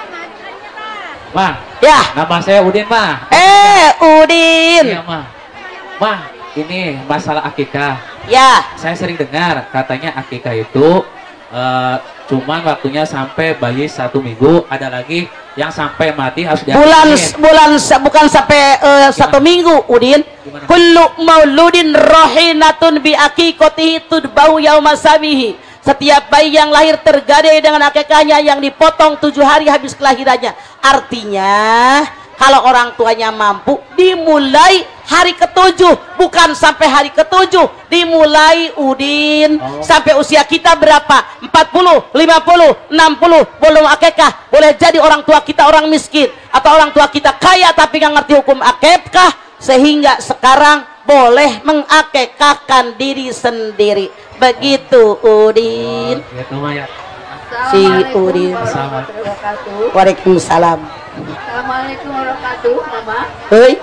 Mah, ya. Nama saya Udin, Mah. Udin. Iya, Mah. Mah, ini masalah akikah. Ya. Saya sering dengar katanya akikah itu cuman waktunya sampai bayi 1 minggu. Ada lagi yang sampai mati harus bukan sampai 1 minggu, Udin. Kullu mauludin rohinatun bi aqiqatihi tudbau yauma sabihi. Setiap bayi yang lahir tergadai dengan akikahnya yang dipotong 7 hari habis kelahirannya. Artinya kalau orang tuanya mampu, dimulai hari ke-7, bukan sampai hari ke-7. Dimulai, Udin, sampai usia kita berapa? 40, 50, 60, belum akikah. Boleh jadi orang tua kita orang miskin, atau orang tua kita kaya tapi nggak ngerti hukum akikah, sehingga sekarang boleh mengakikahkan diri sendiri. Begitu, Udin. Si Udin. Waalaikumsalam. Assalamualaikum warahmatullahi wabarakatuh, Mama. Hei.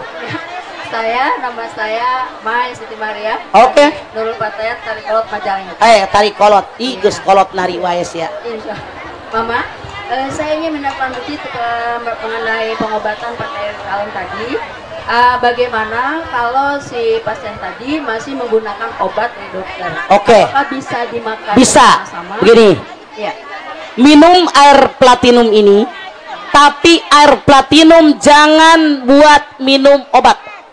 Nama saya Mai Siti Maria. Oke. Nurul Fatayat Tari Kolot Majalengka. Tari kolot. Igus kolot nari waes ya. Insya. Mama, saya ingin menindaklanjuti mengenai pengobatan pada tahun tadi. Bagaimana kalau si pasien tadi masih menggunakan obat dari dokter? Oke. Apakah bisa dimakan bisa bersama? Begini, ya. Minum air platinum ini, tapi air platinum jangan buat minum obat.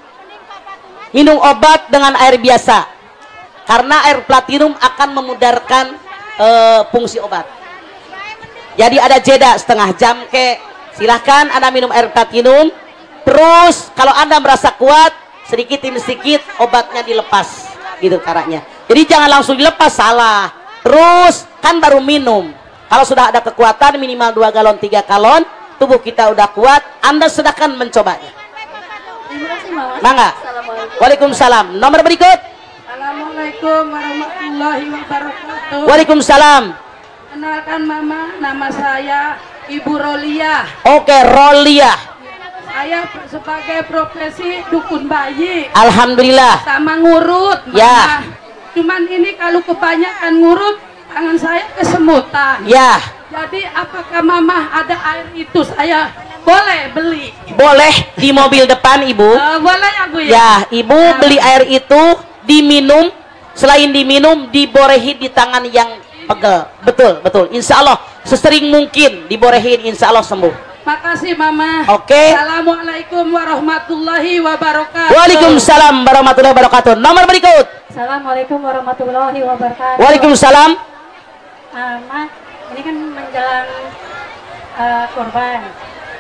Minum obat dengan air biasa, karena air platinum akan memudarkan fungsi obat. Jadi ada jeda setengah jam silahkan Anda minum air platinum. Terus kalau Anda merasa kuat, sedikit demi sedikit obatnya dilepas, gitu caranya. Jadi jangan langsung dilepas, salah. Terus kan baru minum. Kalau sudah ada kekuatan minimal 2 galon 3 galon, tubuh kita udah kuat, Anda sedangkan mencobanya. Terima kasih, Mama. Mangga. Waalaikumsalam. Nomor berikut. Assalamualaikum warahmatullahi wabarakatuh. Waalaikumsalam. Kenalkan Mama, nama saya Ibu Rolia. Oke, Rolia. Saya sebagai profesi dukun bayi. Alhamdulillah. Sama ngurut. Mama. Ya. Cuman ini kalau kebanyakan ngurut, tangan saya kesemutan. Ya. Jadi apakah Mama ada air itu saya boleh beli? Boleh di mobil depan, Ibu. Boleh ya, Bu ya? Ya, Ibu beli air itu, diminum. Selain diminum, diborehi di tangan yang pegel. Betul. Insya Allah sesering mungkin diborehin, insya Allah sembuh. Makasih, Mama. Oke. Assalamualaikum warahmatullahi wabarakatuh. Waalaikumsalam warahmatullahi wabarakatuh. Nomor berikut. Assalamualaikum warahmatullahi wabarakatuh. Waalaikumsalam. Ma, ini kan menjelang kurban.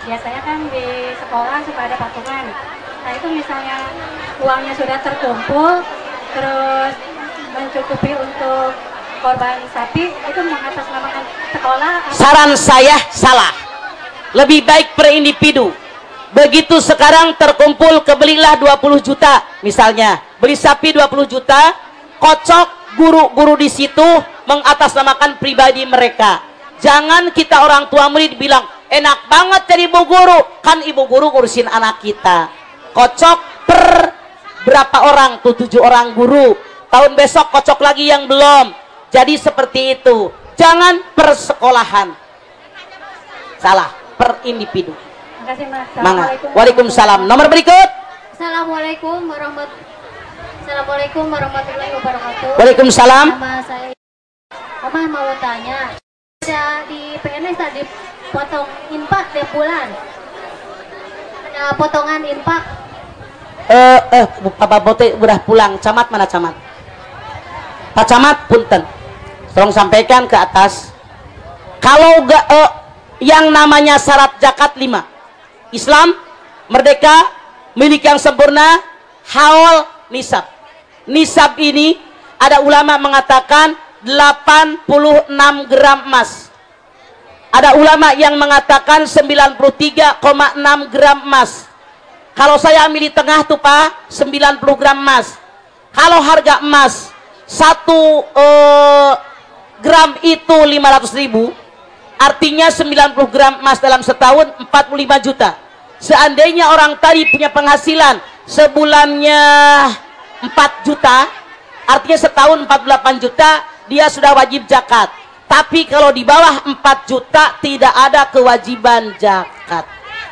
biasanya kan di sekolah suka ada patungan. Nah itu misalnya uangnya sudah terkumpul, terus mencukupi untuk korban sapi, itu mengatasnamakan sekolah. Saran saya salah. Lebih baik per individu. Begitu sekarang terkumpul, kebelilah 20 juta misalnya, beli sapi 20 juta, kocok guru-guru di situ mengatasnamakan pribadi mereka. Jangan kita orang tua murid bilang enak banget jadi ibu guru, kan ibu guru ngurusin anak kita. Kocok per berapa orang tuh, 7 orang guru, tahun besok kocok lagi yang belum. Jadi seperti itu, jangan per sekolahan, salah, per individu. Terima kasih Mas. Waalaikumsalam. Nomor berikut. Assalamualaikum warahmatullahi wabarakatuh. Waalaikumsalam. Nama saya Mama mau tanya, ada di PNS tadi potong infak tiap bulan, ada potongan infak. Bapak Bote udah pulang. Camat mana camat? Pak Camat, punten, tolong sampaikan ke atas. Kalau yang namanya syarat zakat 5, Islam, merdeka, milik yang sempurna, haul, nisab. Nisab ini ada ulama mengatakan 86 gram emas. Ada ulama yang mengatakan 93,6 gram emas. Kalau saya ambil di tengah tuh Pak, 90 gram emas. Kalau harga emas 1 gram itu 500.000, artinya 90 gram emas dalam setahun 45 juta. Seandainya orang tadi punya penghasilan sebulannya 4 juta, artinya setahun 48 juta, dia sudah wajib zakat. Tapi kalau di bawah 4 juta tidak ada kewajiban zakat.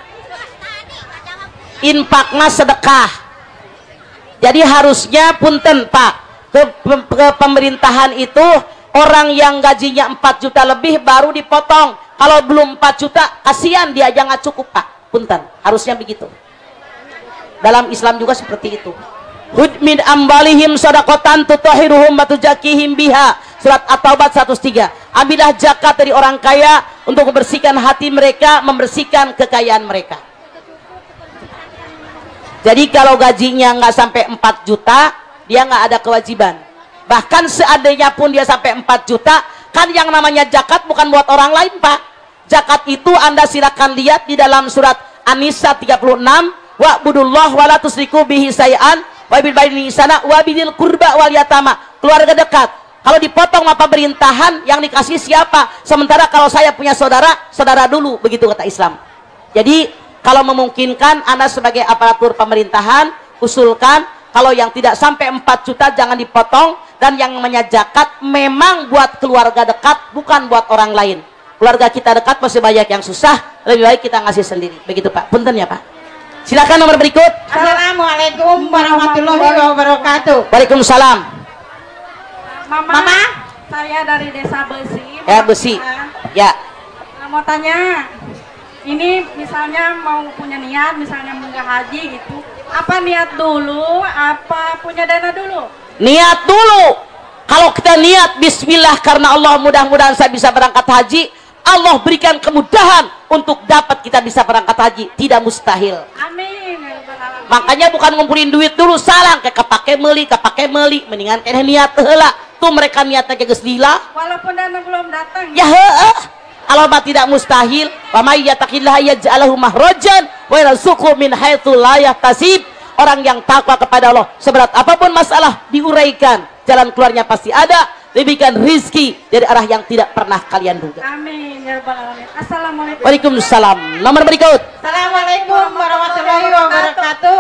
Infaknya sedekah. Jadi harusnya punten Pak, ke pemerintahan itu orang yang gajinya 4 juta lebih baru dipotong. Kalau belum 4 juta, kasihan dia aja nggak cukup Pak. Punten, harusnya begitu. Dalam Islam juga seperti itu. Hud min ambalihim shadaqatan tutahhiruhum wa tuzakkihim biha. Surat At-Taubah 103. Ambillah zakat dari orang kaya untuk membersihkan hati mereka, membersihkan kekayaan mereka. Jadi kalau gajinya nggak sampai 4 juta, dia nggak ada kewajiban. Bahkan seandainya pun dia sampai 4 juta, kan yang namanya zakat bukan buat orang lain Pak. Zakat itu Anda silakan lihat di dalam surat An-Nisa 36, wa'budullah wa la tusyriku bihi syai'an wa bil walidayni ihsana wa bidil qurba wal yatama. Keluarga dekat. Kalau dipotong apa pemerintahan, yang dikasih siapa? Sementara kalau saya punya saudara, saudara dulu, begitu kata Islam. Jadi kalau memungkinkan Anda sebagai aparatur pemerintahan usulkan kalau yang tidak sampai 4 juta jangan dipotong, dan yang namanya zakat memang buat keluarga dekat, bukan buat orang lain. Keluarga kita dekat masih banyak yang susah, lebih baik kita ngasih sendiri. Begitu Pak. Punten ya Pak. Silakan nomor berikut. Assalamualaikum warahmatullahi wabarakatuh. Waalaikumsalam. Mama, saya dari Desa Besi. Ya Besi. Ya. Mau tanya, ini misalnya mau punya niat, misalnya munggah haji gitu, apa niat dulu, apa punya dana dulu? Niat dulu. Kalau kita niat bismillah karena Allah, mudah-mudahan saya bisa berangkat haji, Allah berikan kemudahan untuk dapat kita bisa berangkat haji, tidak mustahil. Amin. Makanya bukan ngumpulin duit dulu, salah kayak kepake meli, mendingan kena niat heula. Tuh mereka niatnya ke geus lila. Walaupun dana belum datang. Ya heueuh. Allah mah tidak mustahil. Wa may yattaqillaha yaj'alhu mahrajan wa yarzuqhu min haitsu la yahtasib. Orang yang takwa kepada Allah, seberat apapun masalah diuraikan, jalan keluarnya pasti ada. Diberikan rizki dari arah yang tidak pernah kalian duga. Amin ya rabbal alamin. Assalamualaikum. Waalaikumsalam. Nomor berikut. Assalamualaikum warahmatullahi wabarakatuh.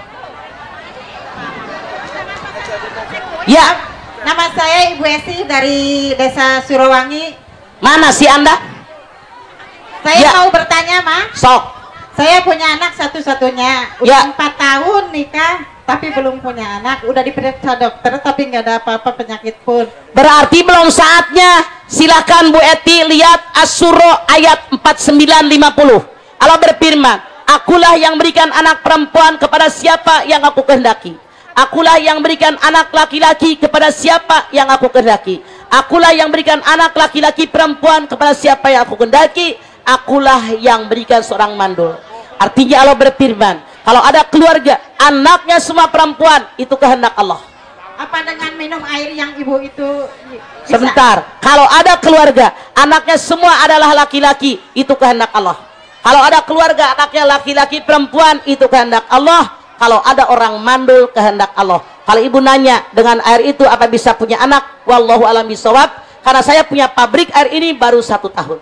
Ya. Nama saya Ibu Esi dari Desa Surowangi. Mana sih Anda? Saya Ya. mau bertanya, Ma. Sok. Saya punya anak satu-satunya. Udah 4 tahun nikah, tapi belum punya anak. Udah diperiksa dokter, tapi nggak ada apa-apa penyakit pun. Berarti belum saatnya. Silakan Bu Eti lihat As-Suro ayat 49-50. Allah berfirman, akulah yang berikan anak perempuan kepada siapa yang aku kehendaki. Akulah yang berikan anak laki-laki kepada siapa yang aku kehendaki. Akulah yang berikan anak laki-laki perempuan kepada siapa yang aku kehendaki. akulah yang berikan seorang mandul. Artinya Allah berfirman, kalau ada keluarga anaknya semua perempuan, itu kehendak Allah. Apa dengan minum air yang ibu itu bisa? Sebentar, kalau ada keluarga anaknya semua adalah laki-laki, itu kehendak Allah. Kalau ada keluarga anaknya laki-laki perempuan, itu kehendak Allah. Kalau ada orang mandul, kehendak Allah. Kalau ibu nanya dengan air itu apa bisa punya anak, wallahu alam bisawab, karena saya punya pabrik air ini baru 1 tahun.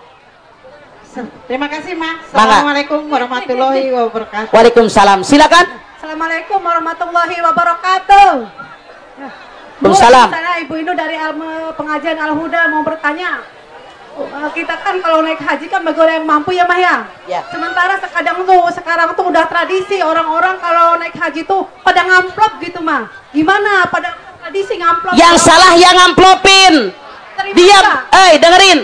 Terima kasih, Ma. Assalamualaikum warahmatullahi wabarakatuh. Waalaikumsalam. Silakan. Assalamualaikum warahmatullahi wabarakatuh. Waalaikumsalam. Saya Ibu Inu dari pengajian Al-Huda mau bertanya. Kita kan kalau naik haji kan bagi orang yang mampu ya, Mah ya. Ya. Sementara sekarang tuh udah tradisi orang-orang kalau naik haji tuh pada ngamplop gitu, Mah. Gimana pada tradisi ngamplop? Yang salah yang ngamplopin. Diam. Dengerin.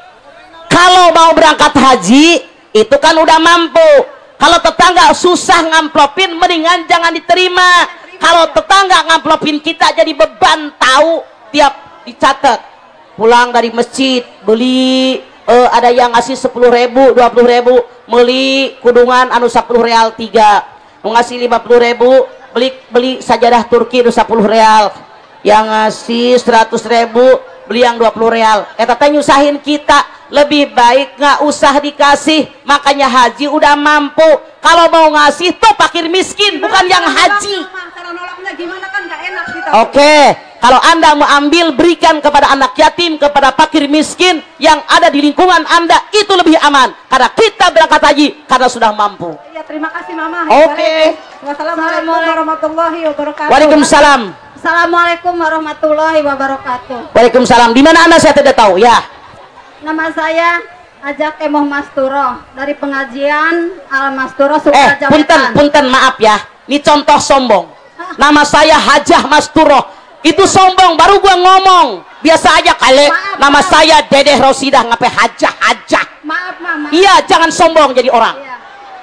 Kalau mau berangkat haji itu kan udah mampu. Kalau tetangga susah ngamplopin, mendingan jangan diterima. Kalau tetangga ngamplopin kita jadi beban, tahu, tiap dicatat. Pulang dari masjid beli ada yang ngasih 10.000 20.000, beli kudungan anu 10 real 3, mau ngasih 50.000 beli sajadah Turki anu 10 real, yang ngasih 100.000 beli yang 20 real. Teh nyusahin kita, lebih baik nggak usah dikasih. Makanya haji udah mampu, kalau mau ngasih tuh fakir miskin, bukan yang haji. Cara nolaknya gimana kan nggak enak kita. Oke. Kalau Anda mau ambil, berikan kepada anak yatim, kepada fakir miskin yang ada di lingkungan Anda, itu lebih aman. Karena kita berangkat haji karena sudah mampu. Iya, terima kasih Mama. Oke. Wassalamualaikum warahmatullahi wabarakatuh. Waalaikumsalam. Assalamualaikum warahmatullahi wabarakatuh. Waalaikumsalam. Di mana Anda saya tidak tahu ya? Nama saya Ajak Emoh Masturo dari pengajian Al Masturo Sukajawetan. Punten maaf ya. Ini contoh sombong. Nama saya Hajah Masturo. Itu sombong, baru gua ngomong. Biasa aja kali. Nama saya Dedeh Rosidah, ngapain Hajah. Maaf, Mama. Iya, jangan sombong jadi orang. Iya.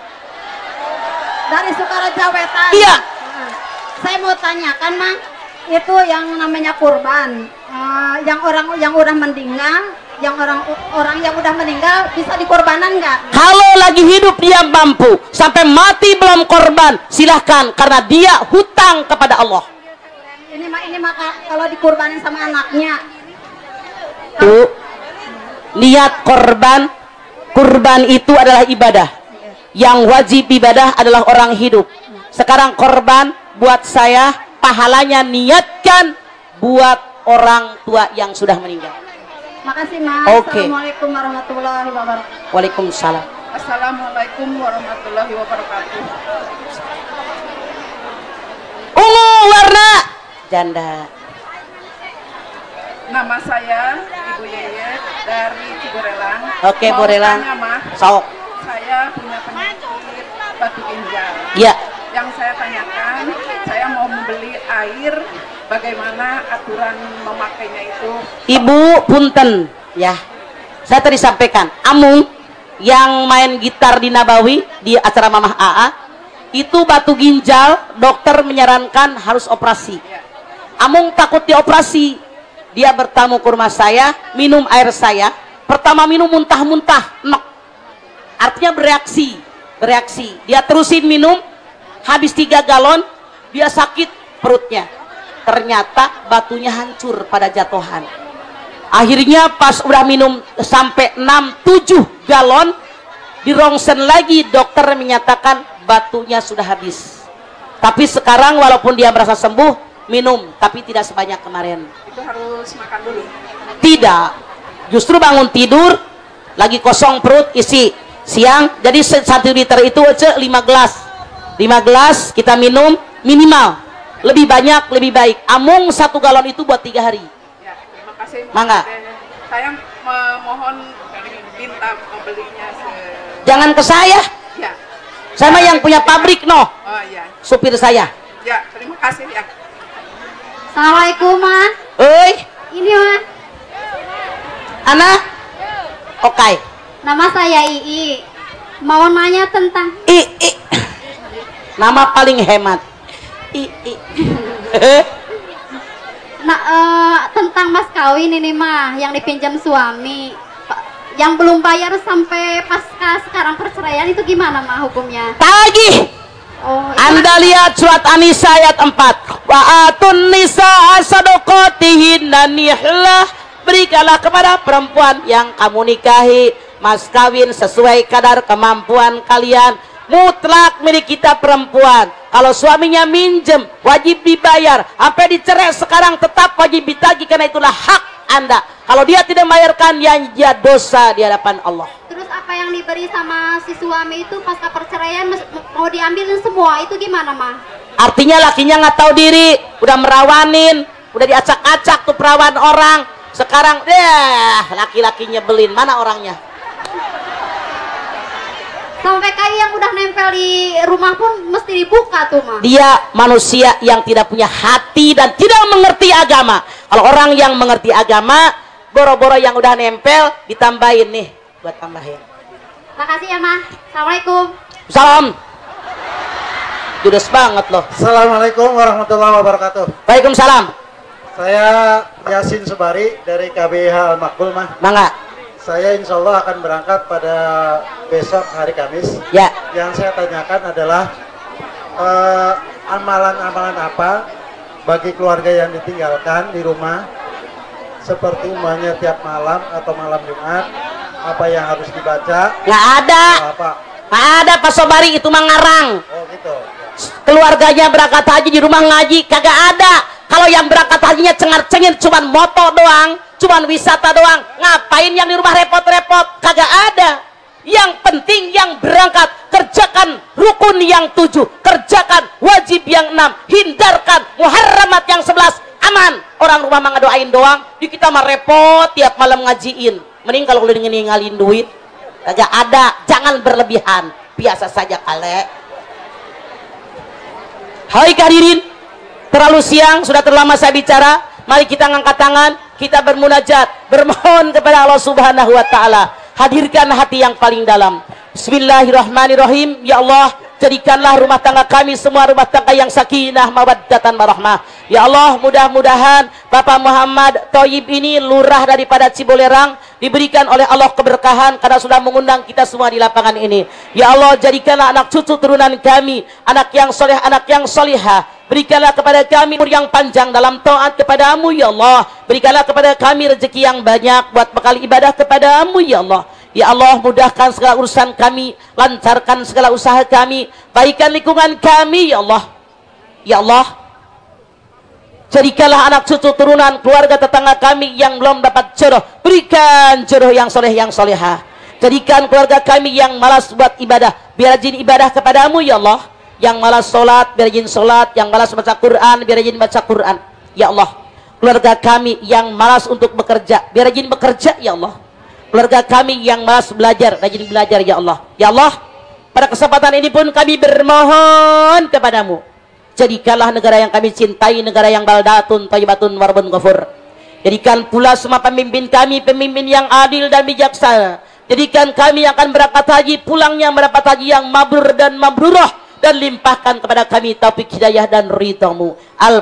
Dari Sukarajawetan. Iya. Saya mau tanyakan, Mang, itu yang namanya kurban, yang udah meninggal, yang orang yang udah meninggal bisa dikorbanan nggak? Kalau lagi hidup dia mampu, sampai mati belum korban, silahkan, karena dia hutang kepada Allah. Ini maka kalau dikurbanin sama anaknya. Tuh, niat kurban itu adalah ibadah. Yang wajib ibadah adalah orang hidup. Sekarang korban buat saya, pahalanya niatkan buat orang tua yang sudah meninggal. Makasih, Mas. Oke. Assalamualaikum warahmatullahi wabarakatuh. Waalaikumsalam. Assalamualaikum warahmatullahi wabarakatuh. Ungu warna janda. Nama saya Ibu Yeye dari Ciborelang. Oke, Borelang. Sok. Saya punya penyakit batu ginjal. Iya. Yang saya tanyakan, saya mau membeli air, bagaimana aturan memakainya itu? Ibu punten ya. Saya tadi sampaikan, Amung yang main gitar di Nabawi di acara Mamah AA, itu batu ginjal, dokter menyarankan harus operasi. Amung takut dioperasi. Dia bertamu ke rumah saya, minum air saya. Pertama minum muntah-muntah, nok. Artinya bereaksi. Dia terusin minum, habis 3 galon, dia sakit perutnya. Ternyata batunya hancur pada jatuhan. Akhirnya pas udah minum sampai 6-7 galon, di rongsen lagi, dokter menyatakan batunya sudah habis. Tapi sekarang walaupun dia merasa sembuh, minum, tapi tidak sebanyak kemarin. Itu harus makan dulu? Tidak, justru bangun tidur lagi kosong perut, isi siang. Jadi 1 liter itu aja 5 gelas. 5 gelas kita minum minimal. Lebih banyak lebih baik. Amung 1 galon itu buat 3 hari. Ya, terima kasih. Mangga. Saya mohon minta membelinya. Jangan ke saya. Ya. Saya mah yang punya pabrik noh. Oh iya. Supir saya. Ya, terima kasih ya. Assalamualaikum, Ma. Oi. Ini, Ma. Ana. Oke. Nama saya Ii. Mau nanya tentang Nama paling hemat. Nah, tentang mas kawin ini mah yang dipinjam suami. yang belum bayar sampai pasca sekarang perceraian itu gimana mah hukumnya? Tagih. Oh, Anda lihat surat An-Nisa ayat 4. Wa atun nisa sadaqatihinna nihlah. Berikanlah kepada perempuan yang kamu nikahi mas kawin sesuai kadar kemampuan kalian. Mutlak milik kita perempuan. Kalau suaminya minjem wajib dibayar. Sampai dicerai sekarang tetap wajib ditagih karena itulah hak Anda. Kalau dia tidak membayarkan, yang dia dosa di hadapan Allah. Terus apa yang diberi sama si suami itu pasca perceraian mau diambilin semua, itu gimana mah? Artinya lakinya nggak tahu diri, udah merawanin, udah diacak-acak tuh perawan orang. Sekarang laki-laki nyebelin, mana orangnya? Sampai kayu yang udah nempel di rumah pun mesti dibuka tuh mah. Dia manusia yang tidak punya hati dan tidak mengerti agama. Kalau orang yang mengerti agama, boro-boro yang udah nempel ditambahin nih, buat tambahin. Makasih ya mah. Assalamualaikum. Salam. Judes banget loh. Assalamualaikum warahmatullahi wabarakatuh. Waalaikumsalam. Saya Yasin Subari dari KBH Al-Makbul mah. Mangga. Saya insya Allah akan berangkat pada besok hari Kamis. Ya. Yang saya tanyakan adalah amalan-amalan apa bagi keluarga yang ditinggalkan di rumah, seperti umpamanya tiap malam atau malam Jumat, apa yang harus dibaca? Nggak ada. Nggak ada Pak Sobari, itu mah ngarang. Oh gitu. Keluarganya berangkat haji di rumah ngaji, kagak ada. Kalau yang berangkat hajinya cengar-cengir cuman moto doang, cuman wisata doang, ngapain yang di rumah repot-repot? Kagak ada. Yang penting yang berangkat kerjakan rukun yang 7, kerjakan wajib yang 6, hindarkan muharramat yang 11, aman. Orang rumah mah ngedoain doang, di kita mah repot tiap malam ngajiin. Mending kalau lu ninggalin duit, kagak ada. Jangan berlebihan, biasa saja kale. Hai hadirin, terlalu siang, sudah terlalu lama saya bicara. Mari kita ngangkat tangan, kita bermunajat, bermohon kepada Allah Subhanahu wa taala. Hadirkan hati yang paling dalam. Bismillahirrahmanirrahim. Ya Allah, jadikanlah rumah tangga kami semua rumah tangga yang sakinah, mawaddatan, warahmah. Ya Allah, mudah-mudahan Bapak Muhammad Thoyib ini lurah daripada Cibolerang diberikan oleh Allah keberkahan karena sudah mengundang kita semua di lapangan ini. Ya Allah, jadikanlah anak cucu turunan kami anak yang soleh, anak yang solihah. Berikanlah kepada kami umur yang panjang dalam taat kepadamu ya Allah. Berikanlah kepada kami rezeki yang banyak buat bekal ibadah kepadamu ya Allah. Ya Allah, mudahkan segala urusan kami, lancarkan segala usaha kami, baikkan lingkungan kami ya Allah. Ya Allah, jadikanlah anak cucu turunan keluarga tetangga kami yang belum dapat jodoh, berikan jodoh yang soleh yang solehah. Jadikan keluarga kami yang malas buat ibadah, biar rajin ibadah kepadamu ya Allah. Yang malas sholat, biar rajin sholat. Yang malas baca Quran, biar rajin baca Quran ya Allah. Keluarga kami yang malas untuk bekerja, biar rajin bekerja ya Allah. Keluarga kami yang malas belajar, rajin belajar ya Allah. Ya Allah, pada kesempatan ini pun kami bermohon kepadamu, jadikanlah negara yang kami cintai negara yang baldatun thayyibatun warbun ghafur. Jadikan pula semua pemimpin kami pemimpin yang adil dan bijaksana. Jadikan kami yang akan berangkat haji pulangnya mendapat haji yang mabrur dan mabrurah, dan limpahkan kepada kami taufik hidayah dan ridhamu.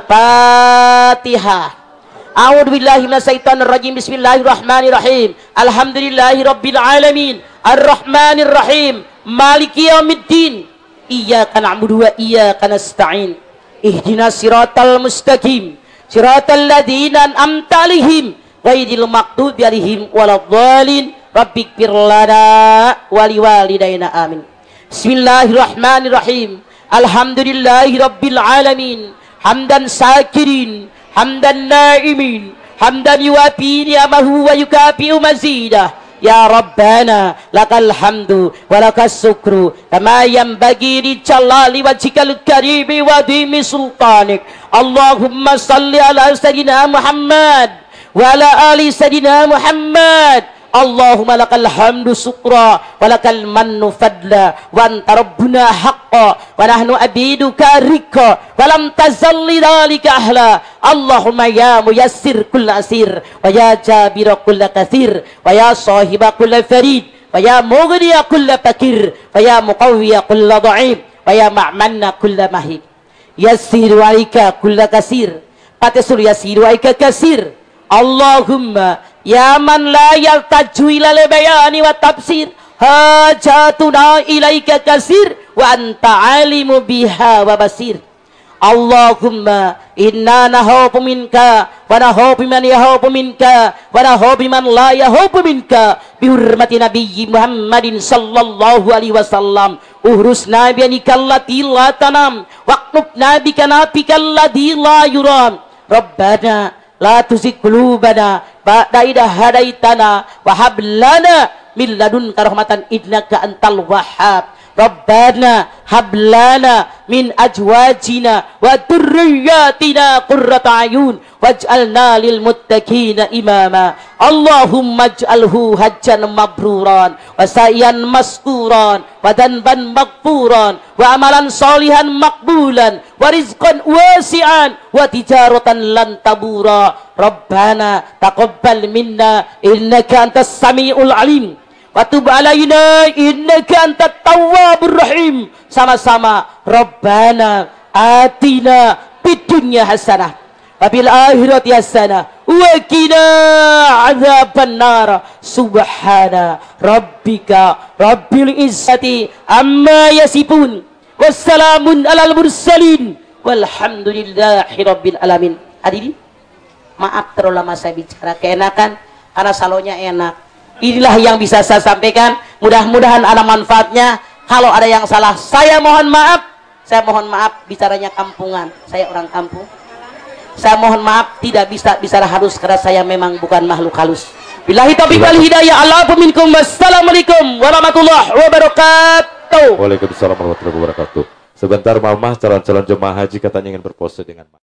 Al-Fatihah. A'udzubillahi minasyaitonirrajim. Bismillahirrahmanirrahim. Alhamdulillahirabbil alamin. Arrahmanirrahim. Maliki yaumiddin. Iyyaka na'budu wa iyyaka nasta'in. Ihdinas siratal mustaqim. Siratal ladzina an'amta 'alaihim ghairil maghdubi 'alaihim waladdallin. Rabbighfir lana wa liwalidayna amin. Bismillahirrahmanirrahim. Alhamdulillahirabbil alamin. Hamdan syakirin, hamdan naimin, hamdan yuwafi ni'amahu wa yukafi'u mazidah. Ya Rabbana lakal hamdu wa lakas syukru kama yanbaghi li jalali wajhikal karimi wa dimi sultanik. Allahumma salli ala sayyidina Muhammad wa ala ali sayyidina Muhammad. Allahumma lakal hamdu syukra wa lakal mannu fadla wa anta rabbuna haqqa wa nahnu abiduka rika wa lam tazalli dhalika ahla. Allahumma ya muyassir kulla asir wa ya jabira kulla kathir wa ya sahiba kulla farid wa ya mughniya kulla fakir wa ya muqawwiya kulla dha'if wa ya ma'manna kulla mahib. Yassir wa aika kulla kasir patisul yassir wa aika kasir. Allahumma ya man la yaltaju ila bayani wa tafsir hajatuna ilaika kasir wa anta alimu biha wa basir. Allahumma inna nahubu minka wa nahubu man yahubu minka wa nahubu man la yahubu minka bihurmati nabiyyi Muhammadin sallallahu alaihi wasallam. Uhrusna biyanika allati la tanam waqnubna bika nabika alladhi la yuram. Rabbana la tuzigh qulubana ba'da idh hadaitana wa hab lana min ladunka rahmatan innaka antal wahhab. Rabbana hablana min ajwajina wa dhurriyyatina qurrata ayun waj'alna lil muttaqina imama. Allahumma ij'alhu hajjan mabruran wa sa'yan maskuran wa danban maghfuran wa amalan solihan makbulan wa rizqan wasi'an wa tijaratan lan tabura. Rabbana taqabbal minna innaka antas samiul alim wa tub alaina innaka antat tawwabur rahim. Sama-sama Rabbana atina fid dunya hasanah wa fil akhirati hasanah wa qina adzabannar. Subhana rabbika rabbil izzati amma yasifun wassalamun alal mursalin walhamdulillahi rabbil alamin. Hadirin, maaf terlalu lama saya bicara, keenakan karena salonya enak. Inilah yang bisa saya sampaikan, mudah-mudahan ada manfaatnya. Kalau ada yang salah, saya mohon maaf. Saya mohon maaf, bicaranya kampungan. Saya orang kampung. Saya mohon maaf, tidak bisa bicara halus karena saya memang bukan makhluk halus. Billahi taufiq wal hidayah. Allahu minkum. Wassalamualaikum warahmatullahi wabarakatuh. Waalaikumsalam warahmatullahi wabarakatuh. Sebentar Mama, calon-calon jemaah haji katanya ingin berpose dengan